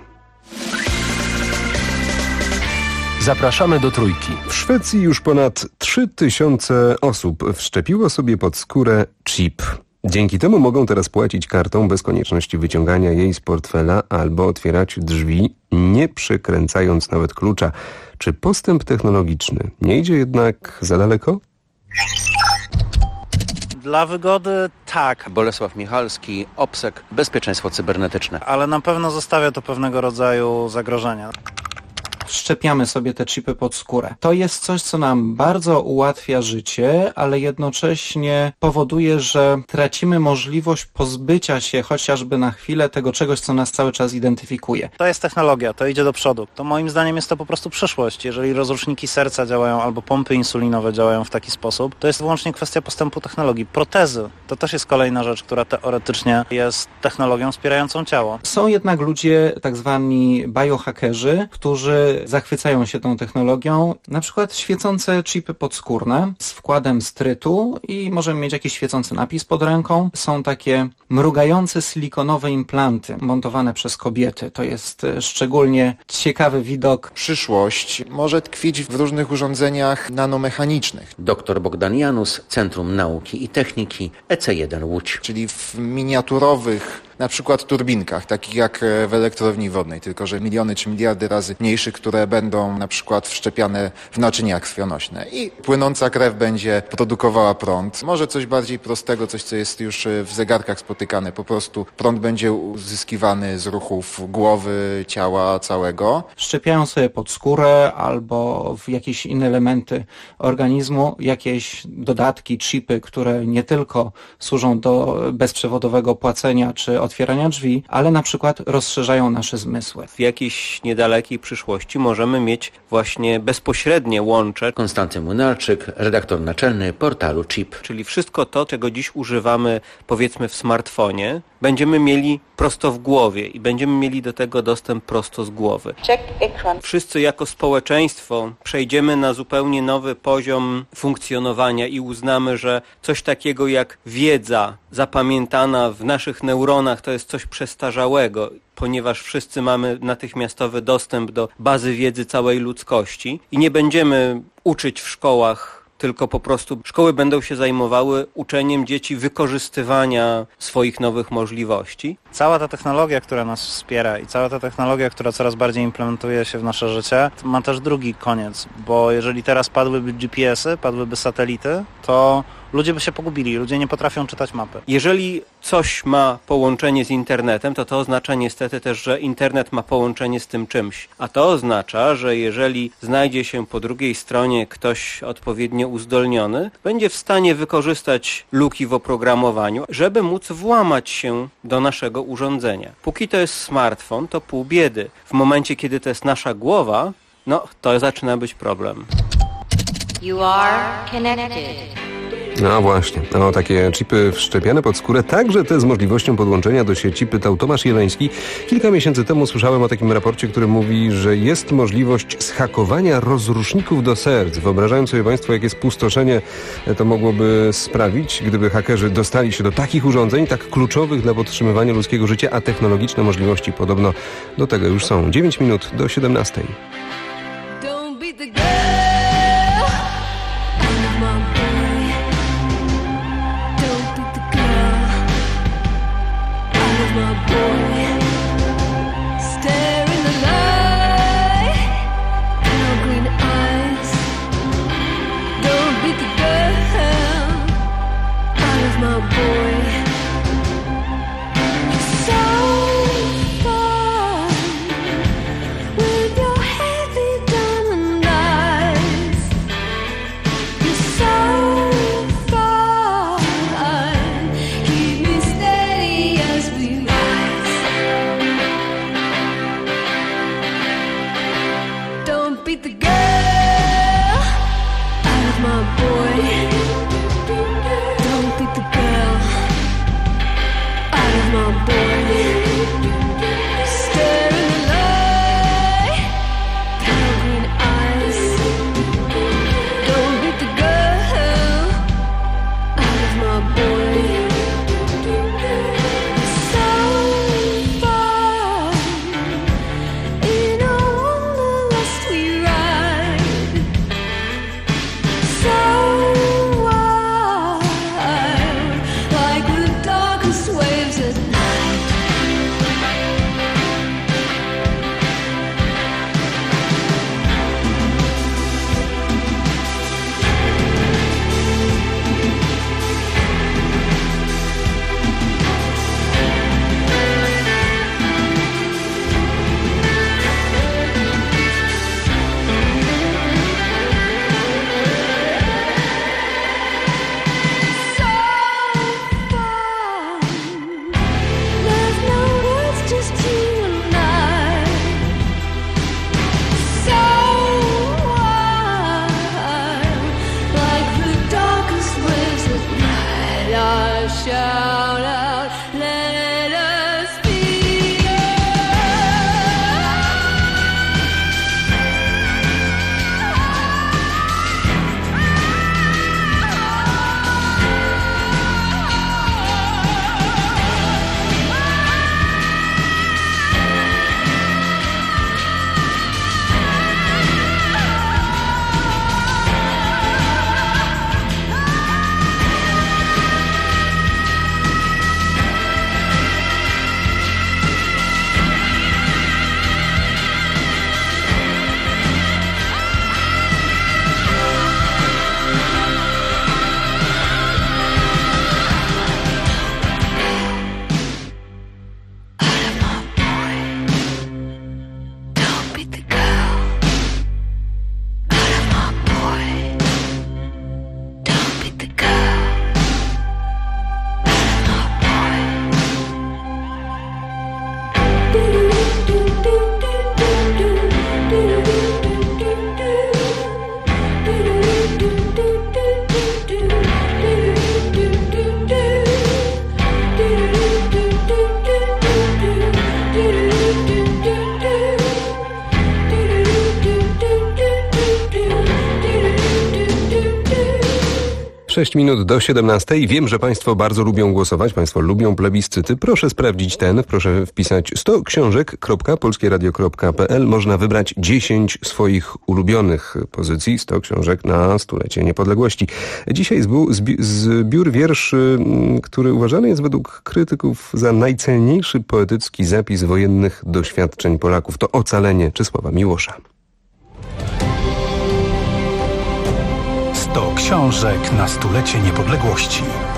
Zapraszamy do Trójki. W Szwecji już ponad 3000 osób wszczepiło sobie pod skórę chip. Dzięki temu mogą teraz płacić kartą bez konieczności wyciągania jej z portfela albo otwierać drzwi, nie przykręcając nawet klucza. Czy postęp technologiczny nie idzie jednak za daleko? Dla wygody tak. Bolesław Michalski, OBSEK, bezpieczeństwo cybernetyczne. Ale na pewno zostawia to pewnego rodzaju zagrożenia. Wszczepiamy sobie te chipy pod skórę. To jest coś, co nam bardzo ułatwia życie, ale jednocześnie powoduje, że tracimy możliwość pozbycia się chociażby na chwilę tego czegoś, co nas cały czas identyfikuje. To jest technologia, to idzie do przodu. To moim zdaniem jest to po prostu przyszłość. Jeżeli rozruszniki serca działają albo pompy insulinowe działają w taki sposób, to jest wyłącznie kwestia postępu technologii. Protezy to też jest kolejna rzecz, która teoretycznie jest technologią wspierającą ciało. Są jednak ludzie, tak zwani biohackerzy, którzy zachwycają się tą technologią, na przykład świecące chipy podskórne z wkładem strytu i możemy mieć jakiś świecący napis pod ręką. Są takie mrugające silikonowe implanty montowane przez kobiety. To jest szczególnie ciekawy widok. Przyszłość może tkwić w różnych urządzeniach nanomechanicznych. Dr Bogdan Janus, Centrum Nauki i Techniki, EC1 Łódź. Czyli w miniaturowych na przykład turbinkach, takich jak w elektrowni wodnej, tylko że miliony czy miliardy razy mniejszych, które będą na przykład wszczepiane w naczynia krwionośne i płynąca krew będzie produkowała prąd. Może coś bardziej prostego, coś co jest już w zegarkach spotykane, po prostu prąd będzie uzyskiwany z ruchów głowy, ciała całego. Wszczepiają sobie pod skórę albo w jakieś inne elementy organizmu jakieś dodatki, chipy, które nie tylko służą do bezprzewodowego płacenia czy otwierania drzwi, ale na przykład rozszerzają nasze zmysły. W jakiejś niedalekiej przyszłości możemy mieć właśnie bezpośrednie łącze. Konstanty Młynarczyk, redaktor naczelny portalu Chip. Czyli wszystko to, czego dziś używamy, powiedzmy w smartfonie, będziemy mieli prosto w głowie i będziemy mieli do tego dostęp prosto z głowy. Wszyscy jako społeczeństwo przejdziemy na zupełnie nowy poziom funkcjonowania i uznamy, że coś takiego jak wiedza zapamiętana w naszych neuronach to jest coś przestarzałego, ponieważ wszyscy mamy natychmiastowy dostęp do bazy wiedzy całej ludzkości i nie będziemy uczyć w szkołach, tylko po prostu szkoły będą się zajmowały uczeniem dzieci wykorzystywania swoich nowych możliwości. Cała ta technologia, która nas wspiera i cała ta technologia, która coraz bardziej implementuje się w nasze życie, ma też drugi koniec, bo jeżeli teraz padłyby GPS-y, padłyby satelity, to ludzie by się pogubili, ludzie nie potrafią czytać mapy. Jeżeli coś ma połączenie z internetem, to oznacza niestety też, że internet ma połączenie z tym czymś. A to oznacza, że jeżeli znajdzie się po drugiej stronie ktoś odpowiednio uzdolniony, będzie w stanie wykorzystać luki w oprogramowaniu, żeby móc włamać się do naszego urządzenia. Póki to jest smartfon, to pół biedy. W momencie, kiedy to jest nasza głowa, no to zaczyna być problem. You are connected. No właśnie, takie chipy wszczepiane pod skórę, także te z możliwością podłączenia do sieci, pytał Tomasz Jeleński. Kilka miesięcy temu słyszałem o takim raporcie, który mówi, że jest możliwość zhakowania rozruszników do serc. Wyobrażają sobie Państwo, jakie spustoszenie to mogłoby sprawić, gdyby hakerzy dostali się do takich urządzeń, tak kluczowych dla podtrzymywania ludzkiego życia, a technologiczne możliwości podobno do tego już są. 9 minut do 17. Sześć minut do 17. Wiem, że Państwo bardzo lubią głosować, Państwo lubią plebiscyty. Proszę sprawdzić proszę wpisać 100 książek.polskieradio.pl. Można wybrać 10 swoich ulubionych pozycji. 100 książek na stulecie niepodległości. Dzisiaj zbiór wierszy, który uważany jest według krytyków za najcenniejszy poetycki zapis wojennych doświadczeń Polaków. To Ocalenie Czesława Miłosza. 100 książek na stulecie niepodległości.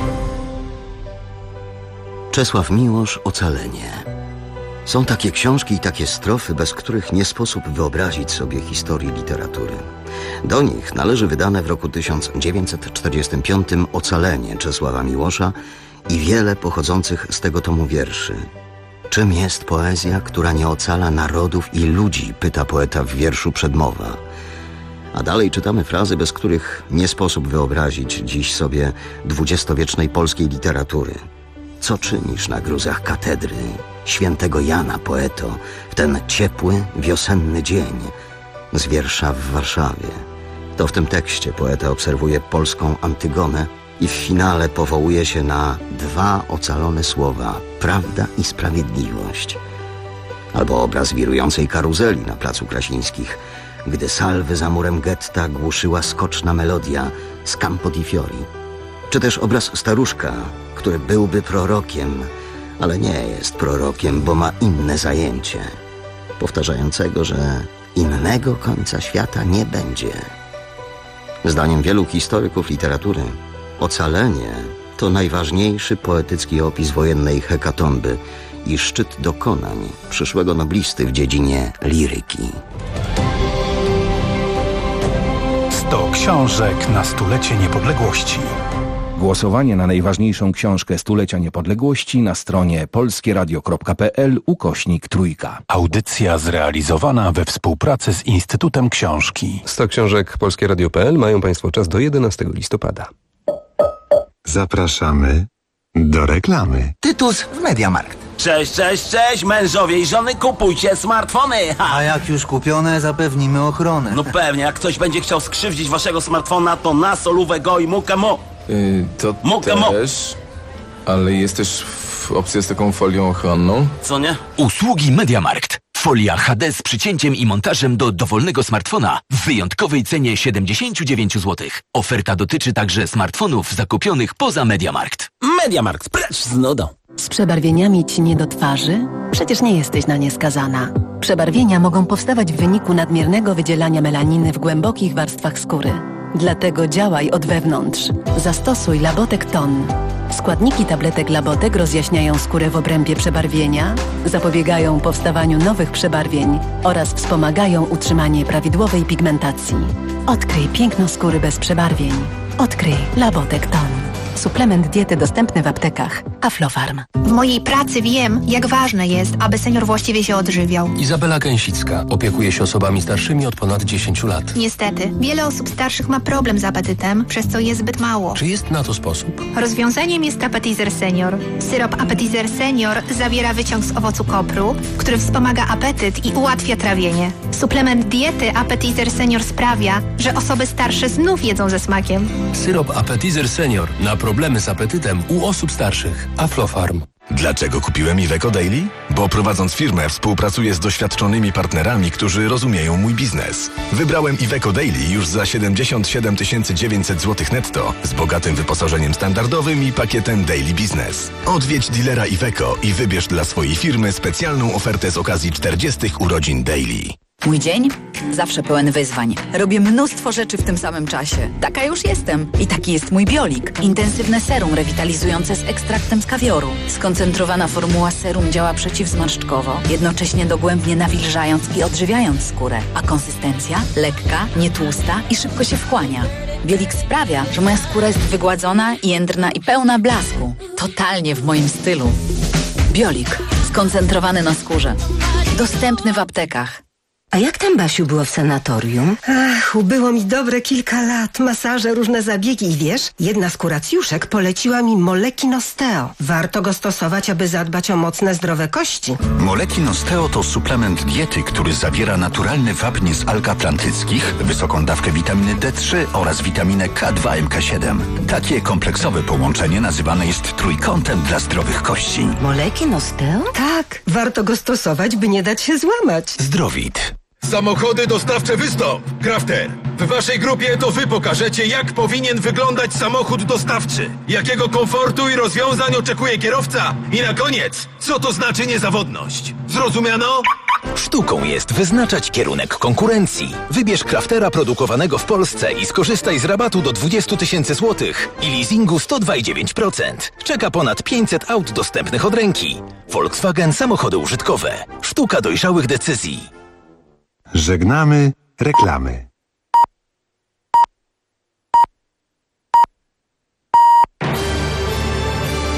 Czesław Miłosz, Ocalenie. Są takie książki i takie strofy, bez których nie sposób wyobrazić sobie historii literatury. Do nich należy wydane w roku 1945 Ocalenie Czesława Miłosza i wiele pochodzących z tego tomu wierszy. Czym jest poezja, która nie ocala narodów i ludzi, pyta poeta w wierszu Przedmowa. A dalej czytamy frazy, bez których nie sposób wyobrazić dziś sobie dwudziestowiecznej polskiej literatury. Co czynisz na gruzach katedry świętego Jana, poeto, w ten ciepły, wiosenny dzień? Z wiersza w Warszawie. To w tym tekście poeta obserwuje polską Antygonę i w finale powołuje się na dwa ocalone słowa: prawda i sprawiedliwość. Albo obraz wirującej karuzeli na placu Krasińskich, gdy salwy za murem getta głuszyła skoczna melodia z Campo di Fiori. Czy też obraz staruszka, który byłby prorokiem, ale nie jest prorokiem, bo ma inne zajęcie, powtarzającego, że innego końca świata nie będzie. Zdaniem wielu historyków literatury, ocalenie to najważniejszy poetycki opis wojennej hekatomby i szczyt dokonań przyszłego noblisty w dziedzinie liryki. 100 książek na stulecie niepodległości. Głosowanie na najważniejszą książkę stulecia niepodległości na stronie polskieradio.pl/3. Audycja zrealizowana we współpracy z Instytutem Książki. 100 książek polskieradio.pl. Mają Państwo czas do 11 listopada. Zapraszamy do reklamy. Tytus w MediaMarkt. Cześć, cześć, cześć, mężowie i żony, kupujcie smartfony! Ha. A jak już kupione, zapewnimy ochronę. No pewnie, jak ktoś będzie chciał skrzywdzić waszego smartfona, to na solówę go i mukę mo. To też, ale jest też opcja z taką folią ochronną. Co nie? Usługi MediaMarkt. Folia HD z przycięciem i montażem do dowolnego smartfona w wyjątkowej cenie 79 zł. Oferta dotyczy także smartfonów zakupionych poza MediaMarkt. MediaMarkt, precz z nudą. Z przebarwieniami ci nie do twarzy? Przecież nie jesteś na nie skazana. Przebarwienia mogą powstawać w wyniku nadmiernego wydzielania melaniny w głębokich warstwach skóry. Dlatego działaj od wewnątrz. Zastosuj Labotek Ton. Składniki tabletek Labotek rozjaśniają skórę w obrębie przebarwienia, zapobiegają powstawaniu nowych przebarwień oraz wspomagają utrzymanie prawidłowej pigmentacji. Odkryj piękno skóry bez przebarwień. Odkryj Labotek Ton. Suplement diety dostępny w aptekach. Aflofarm. W mojej pracy wiem, jak ważne jest, aby senior właściwie się odżywiał. Izabela Gęsicka opiekuje się osobami starszymi od ponad 10 lat. Niestety, wiele osób starszych ma problem z apetytem, przez co je zbyt mało. Czy jest na to sposób? Rozwiązaniem jest Appetizer Senior. Syrop Appetizer Senior zawiera wyciąg z owocu kopru, który wspomaga apetyt i ułatwia trawienie. Suplement diety Appetizer Senior sprawia, że osoby starsze znów jedzą ze smakiem. Syrop Appetizer Senior na problemy z apetytem u osób starszych. Aflofarm. Dlaczego kupiłem Iveco Daily? Bo prowadząc firmę współpracuję z doświadczonymi partnerami, którzy rozumieją mój biznes. Wybrałem Iveco Daily już za 77 900 zł netto z bogatym wyposażeniem standardowym i pakietem Daily Business. Odwiedź dealera Iveco i wybierz dla swojej firmy specjalną ofertę z okazji 40 urodzin Daily. Mój dzień? Zawsze pełen wyzwań. Robię mnóstwo rzeczy w tym samym czasie. Taka już jestem. I taki jest mój Biolik. Intensywne serum rewitalizujące z ekstraktem z kawioru. Skoncentrowana formuła serum działa przeciwzmarszczkowo, jednocześnie dogłębnie nawilżając i odżywiając skórę. A konsystencja? Lekka, nietłusta i szybko się wchłania. Biolik sprawia, że moja skóra jest wygładzona, jędrna i pełna blasku. Totalnie w moim stylu. Biolik. Skoncentrowany na skórze. Dostępny w aptekach. A jak tam, Basiu, było w sanatorium? Ach, ubyło mi dobre kilka lat. Masaże, różne zabiegi i wiesz, jedna z kuracjuszek poleciła mi Moleki Nosteo. Warto go stosować, aby zadbać o mocne, zdrowe kości. Moleki Nosteo to suplement diety, który zawiera naturalny wapń z alg atlantyckich, wysoką dawkę witaminy D3 oraz witaminę K2 MK7. Takie kompleksowe połączenie nazywane jest trójkątem dla zdrowych kości. Moleki Nosteo? Tak, warto go stosować, by nie dać się złamać. Zdrowit. Samochody dostawcze Wystąp. Crafter. W waszej grupie to wy pokażecie, jak powinien wyglądać samochód dostawczy. Jakiego komfortu i rozwiązań oczekuje kierowca. I na koniec, co to znaczy niezawodność. Zrozumiano? Sztuką jest wyznaczać kierunek konkurencji. Wybierz Craftera produkowanego w Polsce i skorzystaj z rabatu do 20 000 złotych i leasingu 102,9%. Czeka ponad 500 aut dostępnych od ręki. Volkswagen Samochody użytkowe. Sztuka dojrzałych decyzji. Żegnamy reklamy.